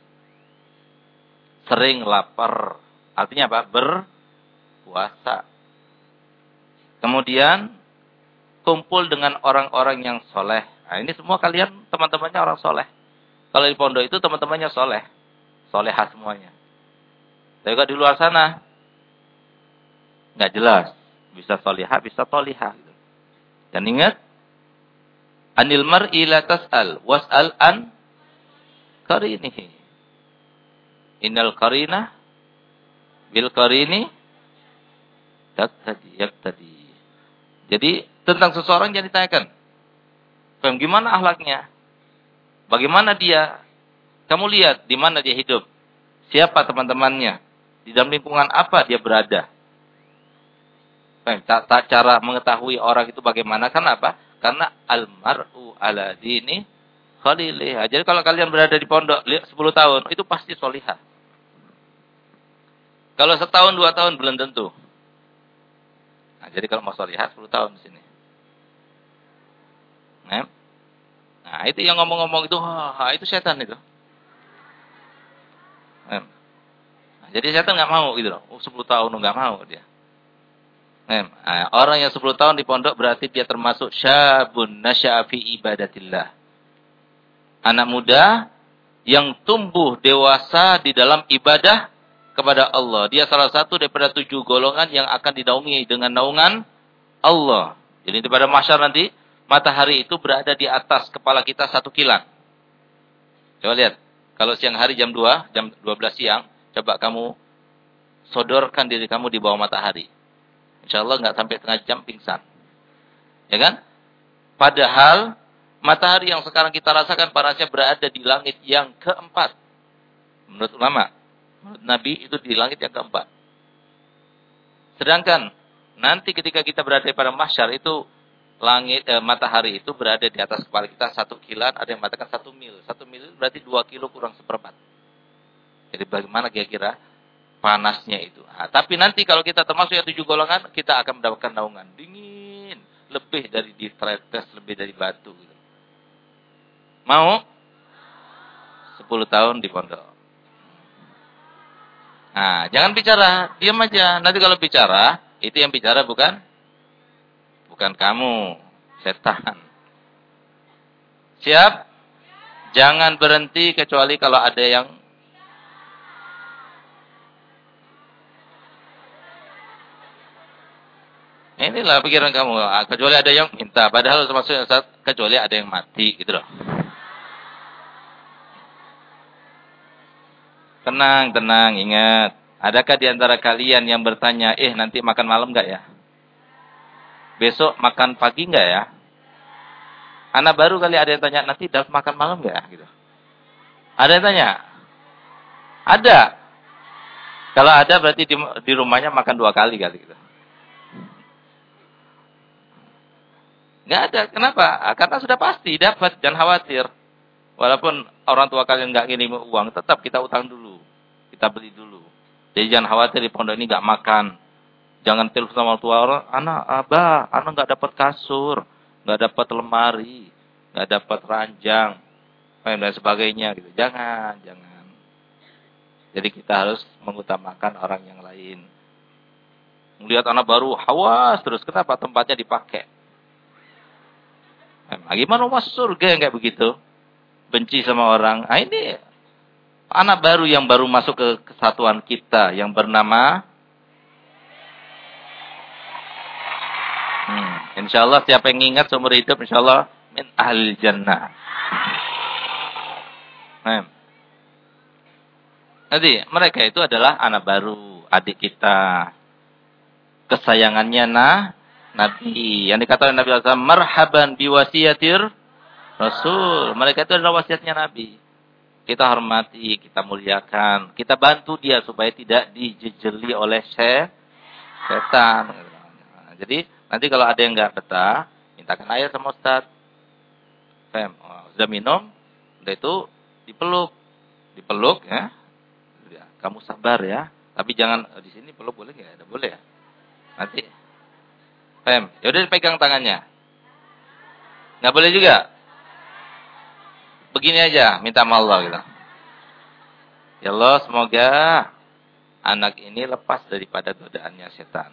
Sering lapar. Artinya apa? Berpuasa. Kemudian kumpul dengan orang-orang yang soleh. Nah, ini semua kalian teman-temannya orang soleh. Kalau di pondok itu teman-temannya soleh. Solehah semuanya. Tapi kalau di luar sana, nggak jelas. Bisa solehah, bisa tolihah. Dan ingat, anil mar'i la tas'al, was'al an qarinihi. Innal qarina bil qarini yaktadi, yaktadi. Jadi, tentang seseorang jangan ditanyakan. Gimana akhlaknya? Bagaimana dia? Kamu lihat di mana dia hidup. Siapa teman-temannya? Di dalam lingkungan apa dia berada? Tak, tak cara mengetahui orang itu bagaimana. Karena apa? Karena almar'u ala dini khalilih. Jadi kalau kalian berada di pondok sepuluh tahun, itu pasti solihah. Kalau setahun, dua tahun, belum tentu. Nah, jadi kalau mau solihah, sepuluh tahun di sini. Nah, nah itu yang ngomong-ngomong itu, oh, itu setan itu. Nah, jadi setan nggak mau gitu loh. Oh, sepuluh tahun nggak mau dia. Nah, orang yang sepuluh tahun di pondok berarti dia termasuk syabun nasya'a fi ibadatillah. Anak muda yang tumbuh dewasa di dalam ibadah kepada Allah. Dia salah satu daripada tujuh golongan yang akan dinaungi dengan naungan Allah. Jadi pada mahsyar nanti, matahari itu berada di atas kepala kita satu kilan. Coba lihat. Kalau siang hari jam dua, jam dua belas siang, coba kamu sodorkan diri kamu di bawah matahari. Insya Allah nggak sampai tengah jam pingsan. Ya kan? Padahal matahari yang sekarang kita rasakan panasnya berada di langit yang keempat. Menurut ulama. Menurut Nabi itu di langit yang keempat. Sedangkan nanti ketika kita berada pada mahsyar itu langit eh, matahari itu berada di atas kepala kita satu kilan, ada yang mengatakan satu mil. Satu mil berarti dua kilo kurang seperempat. Jadi bagaimana kira-kira panasnya itu. Nah, tapi nanti kalau kita termasuk yang tujuh golongan, kita akan mendapatkan naungan dingin, lebih dari di tretes, lebih dari batu. Gitu. Mau? sepuluh tahun di pondok. Nah, jangan bicara, diam aja. Nanti kalau bicara, itu yang bicara bukan bukan kamu, setan. Siap? Jangan berhenti kecuali kalau ada yang inilah pikiran kamu. Kecuali ada yang minta. Padahal termasuk kecuali ada yang mati. Gitu loh. Tenang, tenang. Ingat. Adakah di antara kalian yang bertanya, eh nanti makan malam enggak ya? Besok makan pagi enggak ya? Anak baru kali ada yang tanya, nanti dapat makan malam enggak? Gitu. Ada yang tanya? Ada. Kalau ada berarti di, di rumahnya makan dua kali kali gitu. Nggak ada. Kenapa? Karena sudah pasti dapat, jangan khawatir. Walaupun orang tua kalian nggak ngirim uang, tetap kita utang dulu. Kita beli dulu. Jadi jangan khawatir di pondok ini nggak makan. Jangan telepon sama orang tua orang, anak, abah, anak nggak dapat kasur, nggak dapat lemari, nggak dapat ranjang, dan sebagainya. Gitu. Jangan, jangan. Jadi kita harus mengutamakan orang yang lain. Melihat anak baru, hawas terus. Kenapa? Tempatnya dipakai. Nah, gimana masuk surga yang kayak begitu? Benci sama orang. Nah, ini anak baru yang baru masuk ke kesatuan kita. Yang bernama... Hmm, insya Allah siapa yang ingat seumur hidup, insya Allah min ahlil jannah. Nah. Jadi mereka itu adalah anak baru, adik kita. Kesayangannya nah, Nabi. Yang dikatakan Nabi sallallahu alaihi wasallam, marhaban biwasiyatir Rasul. Mereka itu adalah wasiatnya Nabi. Kita hormati, kita muliakan. Kita bantu dia supaya tidak dijejeli oleh setan. Nah, jadi nanti kalau ada yang enggak betah, mintakan air sama Ustaz. Fem, oh, sudah minum, udah itu dipeluk. Dipeluk ya. Kamu sabar ya. Tapi jangan oh, di sini peluk boleh enggak? Ada boleh ya? Nanti. Fem, ya udah pegang tangannya. Enggak boleh juga. Begini aja, minta sama Allah gitu. Ya Allah, semoga anak ini lepas daripada godaannya setan.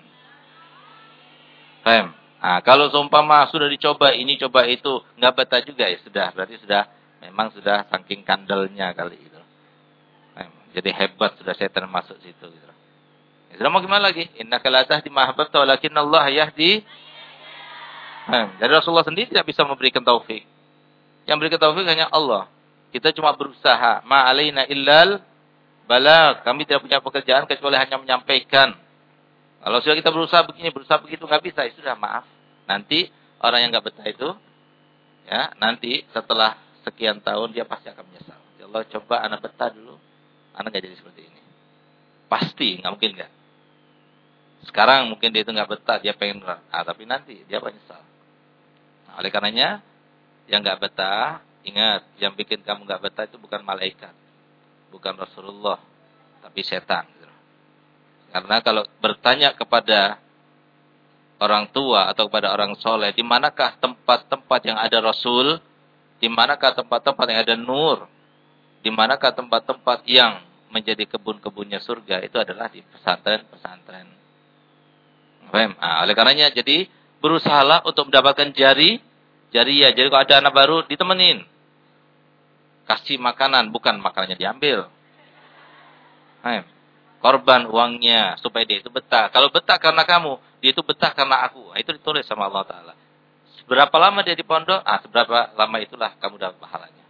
Fem. Nah, kalau seumpama sudah dicoba ini, coba itu, enggak betah juga ya sudah, berarti sudah memang sudah saking kandelnya kali itu. Fem. Jadi hebat sudah setan masuk situ gitu. Ya, sudah mau gimana lagi? Innaka la tahdi ma ahbabta walakinnallaha yahdi. Fem. Jadi Rasulullah sendiri tidak bisa memberikan taufik. Yang berikan taufik hanya Allah. Kita cuma berusaha. Ma alaina illal balagh. Kami tidak punya pekerjaan kecuali hanya menyampaikan. Kalau sudah kita berusaha begini, berusaha begitu nggak bisa, ya sudah maaf. Nanti orang yang nggak betah itu, ya nanti setelah sekian tahun dia pasti akan menyesal. Ya Allah, coba anak betah dulu, anak nggak jadi seperti ini. Pasti nggak mungkin nggak. Sekarang mungkin dia itu nggak betah, dia pengen, ah, tapi nanti dia menyesal. Nah, oleh karenanya yang nggak betah, ingat, yang bikin kamu nggak betah itu bukan malaikat, bukan Rasulullah, tapi setan. Karena kalau bertanya kepada orang tua atau kepada orang soleh, di manakah tempat-tempat yang ada Rasul, di manakah tempat-tempat yang ada nur, di manakah tempat-tempat yang menjadi kebun-kebunnya surga, itu adalah di pesantren-pesantren. Nah, oleh karenanya, jadi berusahalah untuk mendapatkan jari, jariah. Jadi kalau ada anak baru, ditemenin. Kasih makanan, bukan makanannya diambil. Nah, korban uangnya supaya dia itu betah. Kalau betah karena kamu, dia itu betah karena aku. Nah, itu ditulis sama Allah Ta'ala. Seberapa lama dia di pondok? Ah, seberapa lama itulah kamu dapat pahalanya.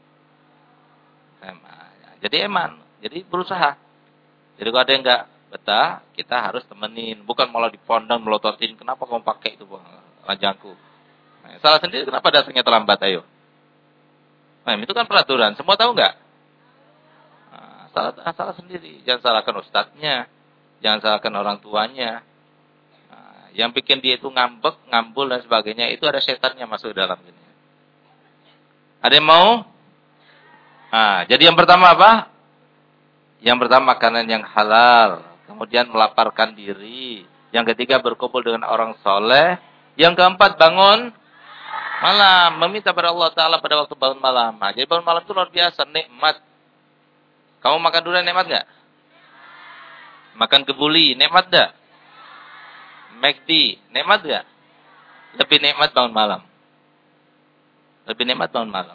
Nah, jadi eman. Jadi berusaha. Jadi kalau ada yang enggak betah, kita harus temenin. Bukan malah di pondok melototin. Kenapa kamu pakai itu ranjangku? Nah, salah sendiri kenapa datangnya terlambat, ayo. Nah, itu kan peraturan. Semua tahu enggak? Salah, salah sendiri. Jangan salahkan ustadznya. Jangan salahkan orang tuanya. Nah, yang bikin dia itu ngambek, ngambul, dan sebagainya. Itu ada setannya masuk dalam ini. Ada yang mau? Nah, jadi yang pertama apa? Yang pertama makanan yang halal. Kemudian melaparkan diri. Yang ketiga berkumpul dengan orang soleh. Yang keempat bangun malam. Meminta pada Allah Ta'ala pada waktu bangun malam. Nah, jadi bangun malam itu luar biasa. Nikmat. Kamu makan durian nikmat enggak? Makan kebuli nikmat enggak? McD nikmat enggak? Lebih nikmat bangun malam. Lebih nikmat bangun malam.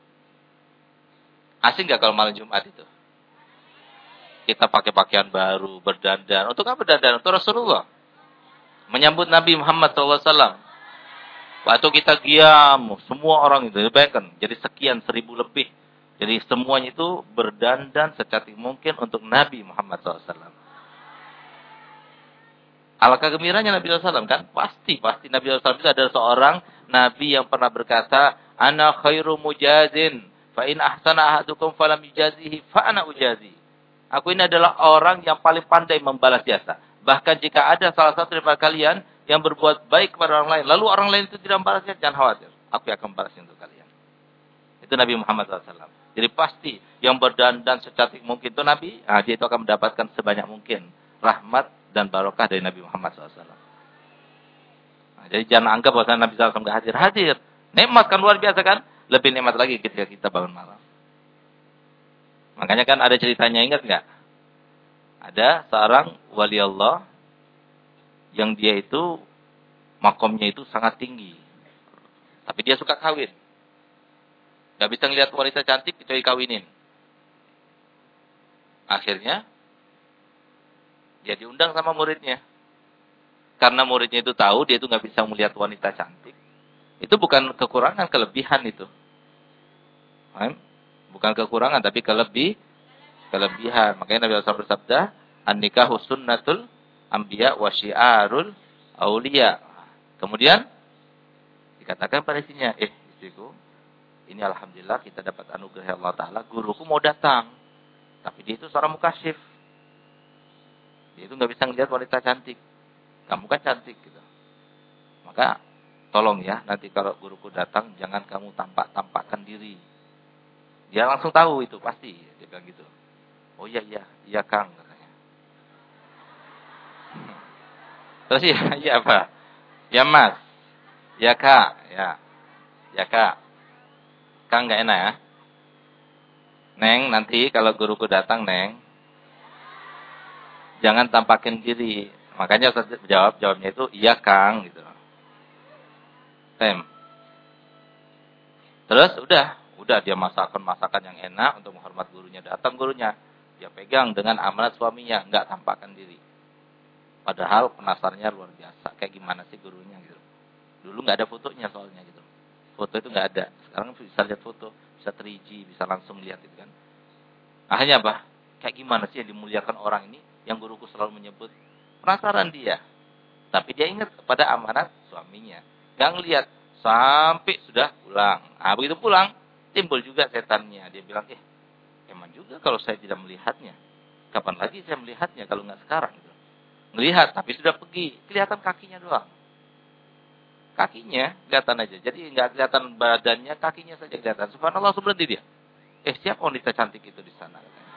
Asing enggak kalau malam Jumat itu? Kita pakai pakaian baru, berdandan. Untuk apa berdandan? Untuk Rasulullah. Menyambut Nabi Muhammad shallallahu alaihi wasallam. Waktu kita qiyam, semua orang itu, bayangkan, jadi sekian seribu lebih. Jadi semuanya itu berdandan secantik mungkin untuk Nabi Muhammad shallallahu alaihi wasallam. Alangkah gembiranya Nabi shallallahu alaihi wasallam kan? Pasti, pasti Nabi shallallahu alaihi wasallam itu adalah seorang Nabi yang pernah berkata, Ana khairu mujazin, fa in ahsana ahadukum falam yujazihi, fa ana ujazi. Aku ini adalah orang yang paling pandai membalas jasa. Bahkan jika ada salah satu dari kalian yang berbuat baik kepada orang lain, lalu orang lain itu tidak membalasnya, jangan khawatir. Aku akan membalasnya untuk kalian. Itu Nabi Muhammad shallallahu alaihi wasallam. Jadi pasti yang berdandan secantik mungkin itu Nabi, nah, dia itu akan mendapatkan sebanyak mungkin rahmat dan barokah dari Nabi Muhammad shallallahu alaihi wasallam. Nah, jadi jangan anggap bahwa Nabi shallallahu alaihi wasallam enggak hadir. Hadir. Nikmat kan luar biasa kan? Lebih nikmat lagi ketika kita bangun malam. Makanya kan ada ceritanya, ingat enggak? Ada seorang wali Allah yang dia itu makomnya itu sangat tinggi. Tapi dia suka kawin. Gak bisa ngelihat wanita cantik kecuali kawinin. Akhirnya dia diundang sama muridnya. Karena muridnya itu tahu dia itu gak bisa melihat wanita cantik. Itu bukan kekurangan, kelebihan itu. Bukan kekurangan, tapi kelebih, kelebihan. Makanya Nabi Muhammad bersabda, an-nikahu sunnatul anbiya wa syiarul auliya. Kemudian dikatakan pada istrinya, eh istriku, ini alhamdulillah kita dapat anugerah Allah Ta'ala, guruku mau datang. Tapi dia itu seorang mukasyif. Dia itu nggak bisa ngelihat wanita cantik. Kamu kan cantik gitu. Maka tolong ya, nanti kalau guruku datang, jangan kamu tampak-tampakkan diri. Dia langsung tahu itu, pasti. Dia bilang gitu. Oh iya, iya, iya Kang, katanya. Terus ya, iya apa? Ya Mas. Ya Kak, ya. Ya Kak. Kang nggak enak ya? Neng, nanti kalau guruku datang, Neng, jangan tampakin diri. Makanya saya jawab, jawabnya itu, iya Kang, gitu. Tem. Terus udah, udah dia masakan masakan yang enak untuk menghormat gurunya. Datang gurunya, dia pegang dengan amanat suaminya, nggak tampakkan diri. Padahal penasarannya luar biasa. Kayak gimana sih gurunya gitu. Dulu nggak ada fotonya soalnya gitu. Foto itu nggak ada. Sekarang bisa lihat foto, bisa tiga G, bisa langsung lihat itu kan. Akhirnya apa? Kayak gimana sih yang dimuliakan orang ini? Yang guruku selalu menyebut. Penasaran dia. Tapi dia ingat pada amanat suaminya. Nggak ngelihat sampai sudah pulang. Ah begitu pulang, timbul juga setannya. Dia bilang, eh, emang juga kalau saya tidak melihatnya. Kapan lagi saya melihatnya kalau nggak sekarang? Gitu. Melihat, tapi sudah pergi. Kelihatan kakinya doang. Kakinya kelihatan aja. Jadi nggak kelihatan badannya, kakinya saja kelihatan. Subhanallah, langsung berhenti dia. Eh, siapa wanita cantik itu di sana? Katanya.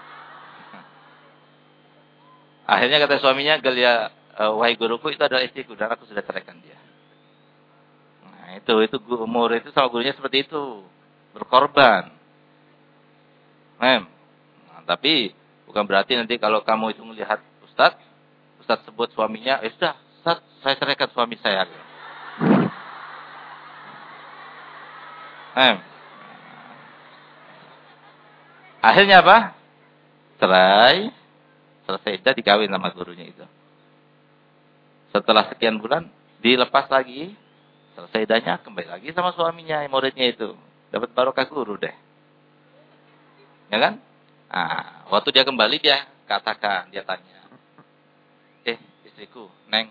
Akhirnya kata suaminya, Galia, uh, wahai guruku, itu adalah istriku dan aku sudah ceraikan dia. Nah, itu itu murid itu sama gurunya seperti itu, berkorban. Mem. Nah, tapi bukan berarti nanti kalau kamu itu melihat Ustadz, Ustadz sebut suaminya, eh sudah, Ustadz, saya ceraikan suami saya. Mem. Akhirnya apa? Cerai, selesai, dah dikawin sama gurunya itu. Setelah sekian bulan, dilepas lagi, selesai idahnya, kembali lagi sama suaminya, muridnya itu. Dapat barokah guru deh. Ya kan? Nah, waktu dia kembali, dia katakan, dia tanya, eh, istriku, Neng,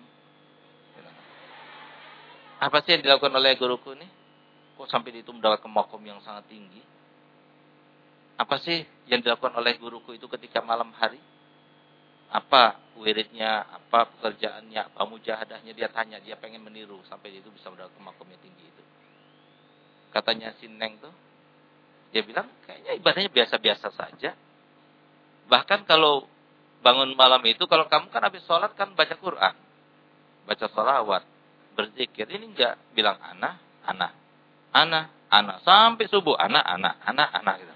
apa sih yang dilakukan oleh guruku ini? Kok sampai itu mendapatkan makom yang sangat tinggi? Apa sih yang dilakukan oleh guruku itu ketika malam hari? Apa wiridnya, apa pekerjaannya, apa mujahadahnya, dia tanya, dia pengen meniru sampai itu bisa mendapatkan makomnya tinggi itu. Katanya si Neng tuh, dia bilang kayaknya ibadahnya biasa-biasa saja. Bahkan kalau bangun malam itu, kalau kamu kan habis sholat kan baca Quran, baca sholawat, berzikir. Ini enggak, bilang ana, ana, ana, ana, sampai subuh, ana, ana, ana, ana gitu.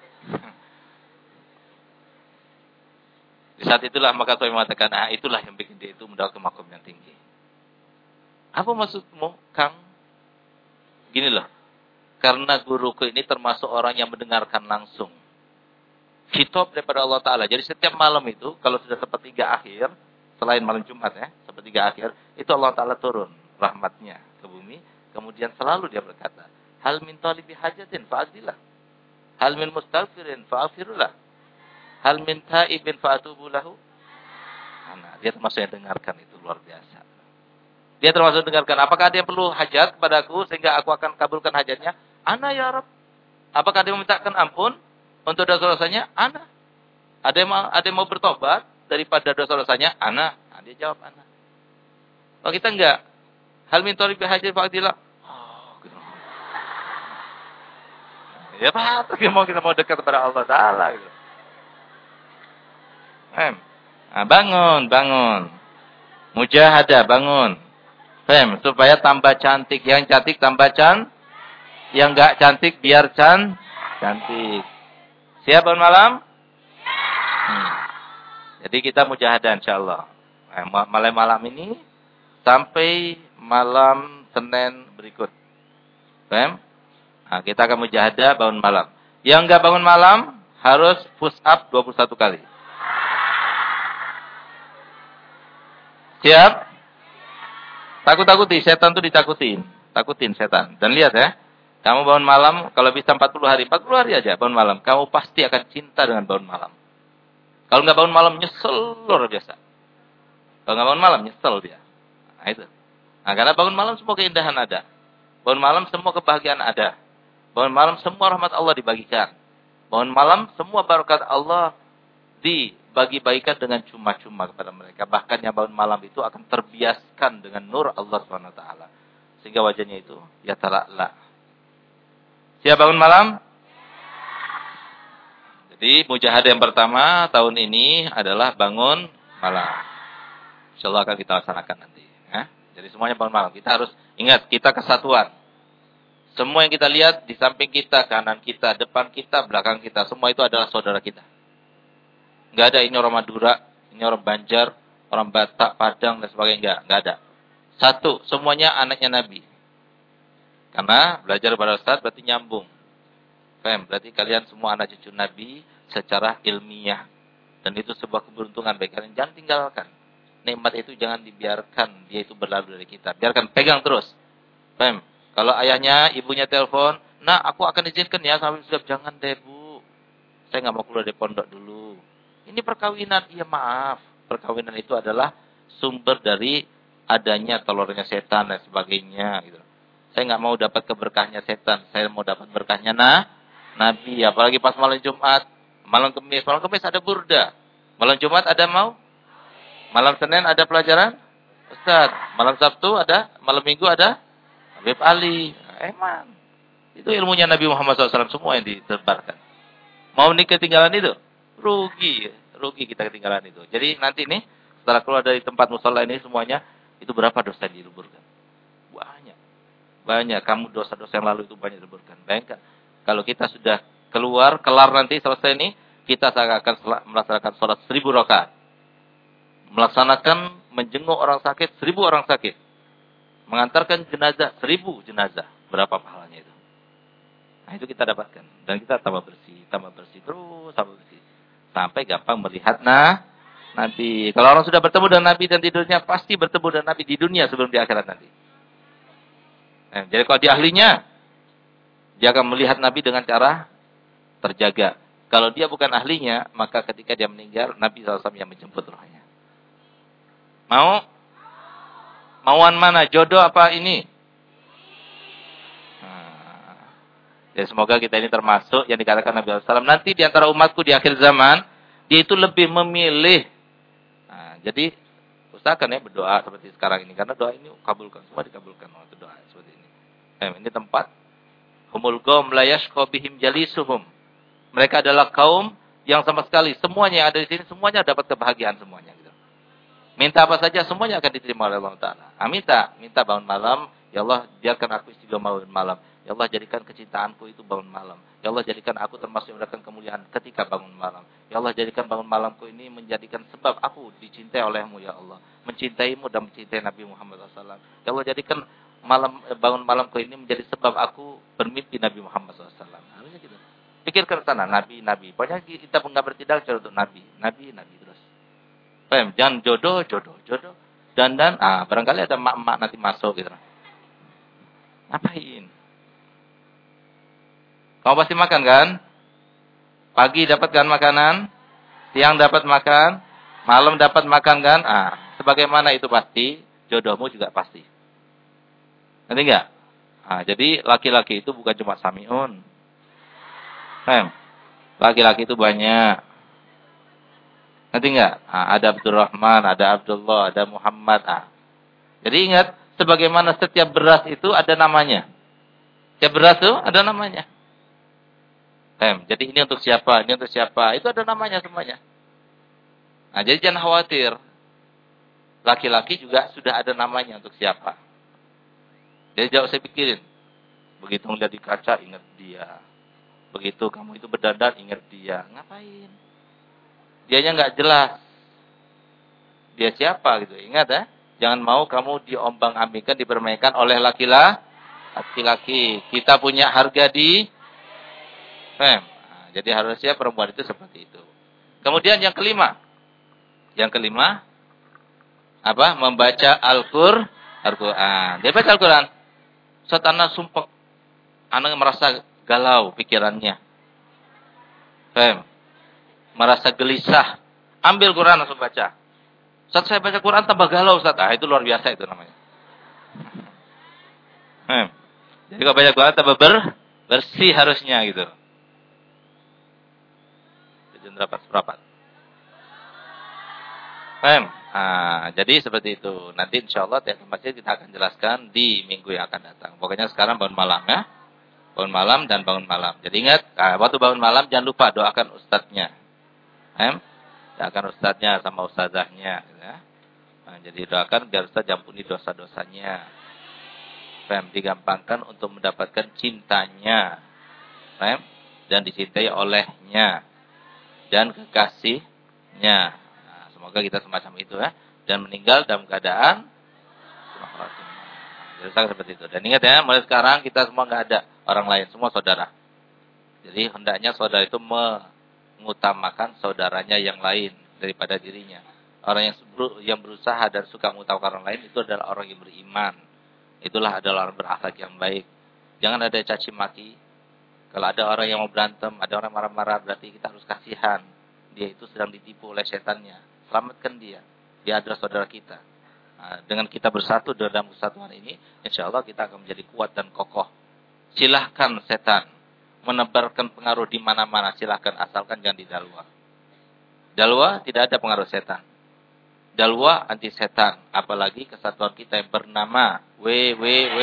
Di saat itulah maka saya mengatakan, ah itulah yang bikin dia itu mendapatkan makom yang tinggi. Apa maksudmu, Kang? Gini loh, karena guruku ini termasuk orang yang mendengarkan langsung khitab daripada Allah Ta'ala. Jadi setiap malam itu, kalau sudah sepertiga akhir, selain malam Jumat ya, sepertiga akhir, itu Allah Ta'ala turun rahmatnya ke bumi. Kemudian selalu dia berkata, hal min talibi hajatin fa'adilah. Hal min mustaghfirin fa'afirullah. Hal min ta'ibin fa'atubu lahu. Nah, dia termasuk yang dengarkan, itu luar biasa. Dia termasuk dengarkan, apakah dia perlu hajat kepadaku sehingga aku akan kabulkan hajatnya? Ana ya Rabb. Apakah dia memintakan ampun untuk dosa-dosanya? Ana. Ada yang mau, ada yang mau bertobat daripada dosa-dosanya? Ana. Nah, dia jawab ana. Kalau kita enggak, hal min talibi hajatin fa'adilah. Ya Pak, kita mau kita mau dekat kepada Allah Taala gitu. Fem. Nah, bangun, bangun. Mujahadah, bangun. Fem, supaya tambah cantik. Yang cantik tambah can. Yang enggak cantik biar can cantik. Siap bangun malam? Hmm. Jadi kita mujahadah insyaallah. Nah, malam-malam ini sampai malam Senin berikut. Paham? Nah, kita akan mujahadah bangun malam. Yang enggak bangun malam harus push up dua puluh satu kali. Siap? Takut-takuti, setan itu ditakutin. Takutin setan. Dan lihat ya, kamu bangun malam, kalau bisa empat puluh hari, empat puluh hari aja bangun malam. Kamu pasti akan cinta dengan bangun malam. Kalau nggak bangun malam, nyesel luar biasa. Kalau nggak bangun malam, nyesel dia. Nah itu. Nah karena bangun malam semua keindahan ada. Bangun malam semua kebahagiaan ada. Bangun malam semua rahmat Allah dibagikan. Bangun malam semua barakat Allah dibagi-bagikan dengan cuma-cuma kepada mereka. Bahkan yang bangun malam itu akan terbiaskan dengan nur Allah subhanahu wa taala. Sehingga wajahnya itu ya tala'la. Siap bangun malam? Jadi mujahadah yang pertama tahun ini adalah bangun malam. Insyaallah akan kita laksanakan nanti. Ya. Jadi semuanya bangun malam. Kita harus ingat, kita kesatuan. Semua yang kita lihat di samping kita, kanan kita, depan kita, belakang kita, semua itu adalah saudara kita. Enggak ada ini orang Madura, ini orang Banjar, orang Batak, Padang dan sebagainya, enggak, enggak ada. Satu, semuanya anaknya Nabi. Karena belajar pada Ustaz berarti nyambung. Paham? Berarti kalian semua anak cucu Nabi secara ilmiah. Dan itu sebuah keberuntungan bagi kalian. Jangan tinggalkan. Nikmat itu jangan dibiarkan dia itu berlalu dari kita. Biarkan, pegang terus. Paham? Kalau ayahnya, ibunya telepon, nah aku akan izinkan ya sampai sudah. Jangan deh bu, saya nggak mau keluar dari pondok dulu. Ini perkawinan, iya maaf. Perkawinan itu adalah sumber dari adanya telurnya setan dan sebagainya. Gitu. Saya nggak mau dapat keberkahnya setan, saya mau dapat berkahnya nah, Nabi. Apalagi pas malam Jumat, malam Kamis, malam Kamis ada burda, malam Jumat ada mau, malam Senin ada pelajaran Ustaz, malam Sabtu ada, malam Minggu ada Habib Ali. Emang itu ilmunya Nabi Muhammad shallallahu alaihi wasallam semua yang ditebarkan. Mau nih ketinggalan itu? Rugi. Rugi kita ketinggalan itu. Jadi nanti nih, setelah keluar dari tempat musola ini semuanya, itu berapa dosa yang diluburkan? Banyak. Banyak. Kamu dosa-dosa yang lalu itu banyak diluburkan. Bayangkan. Kalau kita sudah keluar, kelar nanti selesai ini, kita akan melaksanakan sholat seribu rakaat. Melaksanakan menjenguk orang sakit, seribu orang sakit. Mengantarkan jenazah, seribu jenazah. Berapa pahalanya itu? Nah itu kita dapatkan. Dan kita tambah bersih, tambah bersih, terus tambah bersih. Sampai gampang melihat nah, nanti. Kalau orang sudah bertemu dengan Nabi dan tidurnya, pasti bertemu dengan Nabi di dunia sebelum di akhirat nanti. Nah, jadi kalau di ahlinya, dia akan melihat Nabi dengan cara terjaga. Kalau dia bukan ahlinya, maka ketika dia meninggal, Nabi shallallahu alaihi wasallam yang menjemput rohnya. Mau? Mauan mana? Jodoh apa ini? Nah, ya semoga kita ini termasuk yang dikatakan Nabi shallallahu alaihi wasallam. Nanti di antara umatku di akhir zaman, dia itu lebih memilih. Nah, jadi usahakan ya berdoa seperti sekarang ini. Karena doa ini kabulkan. Semua dikabulkan waktu doa seperti ini. Eh, ini tempat. Humul qaum la yashqa bihim jalisuhum. Mereka adalah kaum yang sama sekali. Semuanya yang ada di sini, semuanya dapat kebahagiaan semuanya. Minta apa saja semuanya akan diterima oleh Allah Ta'ala. Ah, minta, minta bangun malam. Ya Allah, biarkan aku istiqomah bangun malam. Ya Allah, jadikan kecintaanku itu bangun malam. Ya Allah, jadikan aku termasuk yang mendapatkan kemuliaan ketika bangun malam. Ya Allah, jadikan bangun malamku ini menjadikan sebab aku dicintai olehmu, ya Allah. Mencintaimu dan mencintai Nabi Muhammad shallallahu alaihi wasallam. Ya Allah, jadikan malam bangun malamku ini menjadi sebab aku bermimpi Nabi Muhammad shallallahu alaihi wasallam. Harusnya gitu. Pikirkan ke sana, Nabi, Nabi. Pokoknya kita nggak bertindak untuk Nabi. Nabi, Nabi terus. Paham? Jangan jodoh, jodoh, jodoh. Dan dan, ah barangkali ada mak-mak nanti masuk gitu. Ngapain? Kamu pasti makan kan? Pagi dapatkan makanan, siang dapat makan, malam dapat makan kan? Ah, sebagaimana itu pasti, jodohmu juga pasti. Nanti enggak? Ah, jadi laki-laki itu bukan cuma samiun. Paham? Laki-laki itu banyak. Nanti enggak? Nah, ada Abdurrahman, ada Abdullah, ada Muhammad. Ah. Jadi ingat, sebagaimana setiap beras itu ada namanya. Setiap beras itu ada namanya. Hem, jadi ini untuk siapa, ini untuk siapa. Itu ada namanya semuanya. Nah, jadi jangan khawatir. Laki-laki juga sudah ada namanya untuk siapa. Jadi jangan usah pikirin. Begitu melihat di kaca, ingat dia. Begitu kamu itu berdandan, ingat dia. Ngapain? Dianya nggak jelas. Dia siapa gitu. Ingat ya. Jangan mau kamu diombang-ambingkan, dipermainkan oleh laki-laki. Kita punya harga di fem. Nah, jadi harusnya perempuan itu seperti itu. Kemudian yang kelima. Yang kelima. Apa? Membaca Al-Qur'an. Al-Quran. Dia baca Al-Quran. Saat anak sumpah. Anak merasa galau pikirannya. Fem. Merasa gelisah. Ambil Quran langsung baca. Saat saya baca Quran tambah galau Ustaz. Ah, itu luar biasa itu namanya. Hmm. Jadi kalau baca Quran tambah ber, bersih harusnya gitu. Jam berapa? Seperempat. Hmm. Nah, jadi seperti itu. Nanti insya Allah tiap masjid kita akan jelaskan di minggu yang akan datang. Pokoknya sekarang bangun malam ya. Bangun malam dan bangun malam. Jadi ingat, nah, waktu bangun malam jangan lupa doakan ustadznya. Hmm. Doakan ustadznya sama ustazahnya. Ya. Nah, jadi doakan biar Ustaz ampuni dosa-dosanya. Fem, digampangkan untuk mendapatkan cintanya. Fem, dan dicintai olehnya. Dan kekasihnya. Nah, semoga kita semacam itu ya. Dan meninggal dalam keadaan nah, jadi seperti itu. Dan ingat ya, mulai sekarang kita semua enggak ada orang lain, semua saudara. Jadi hendaknya saudara itu mengutamakan saudaranya yang lain daripada dirinya. Orang yang yang berusaha dan suka mengutamakan orang lain itu adalah orang yang beriman. Itulah adalah orang berakhlak yang baik. Jangan ada caci maki. Kalau ada orang yang mau berantem, ada orang marah-marah, berarti kita harus kasihan. Dia itu sedang ditipu oleh setannya. Selamatkan dia. Dia adalah saudara kita. Nah, dengan kita bersatu dalam kesatuan ini, insya Allah kita akan menjadi kuat dan kokoh. Silahkan setan menebarkan pengaruh di mana-mana. Silahkan, asalkan jangan di dalwa. Dalwa tidak ada pengaruh setan. Dalwa anti setan, apalagi kesatuan kita yang bernama W W W.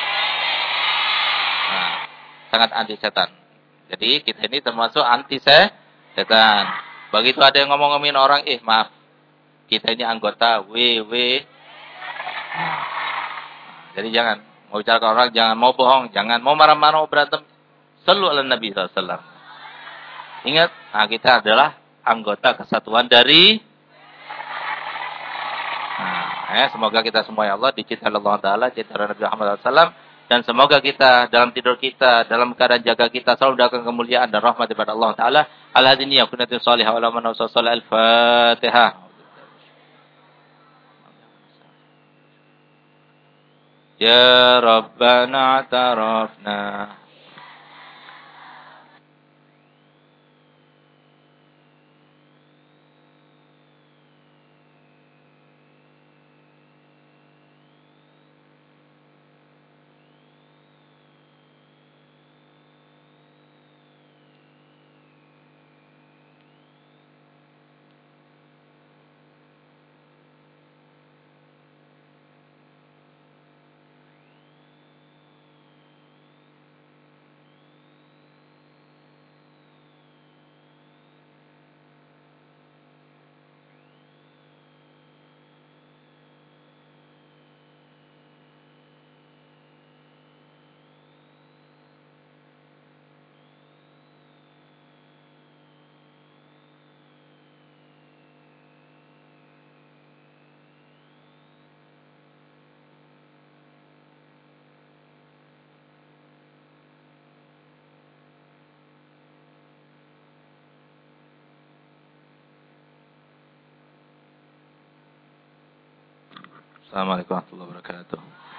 Nah, sangat anti setan. Jadi kita ini termasuk anti setan. Begitu ada yang ngomong-ngomongin orang, eh maaf, kita ini anggota W W. Nah, jadi jangan mau bicara ke orang, jangan mau bohong, jangan mau marah-marah, mau berantem. Sallu ala Nabi sallallahu alaihi wasallam. Ingat, nah kita adalah anggota kesatuan dari Eh, semoga kita semua ya Allah dicintai Allah Ta'ala, cintai Nabi Muhammad shallallahu alaihi wasallam. Dan semoga kita dalam tidur kita, dalam keadaan jaga kita selalu mendapatkan kemuliaan dan rahmat daripada Allah Ta'ala. Al-hadini ya kunatin salihah wa laman wa sallallahu al-fatihah. Ya Rabbana tarafna. Assalamualaikum warahmatullahi wabarakatuh.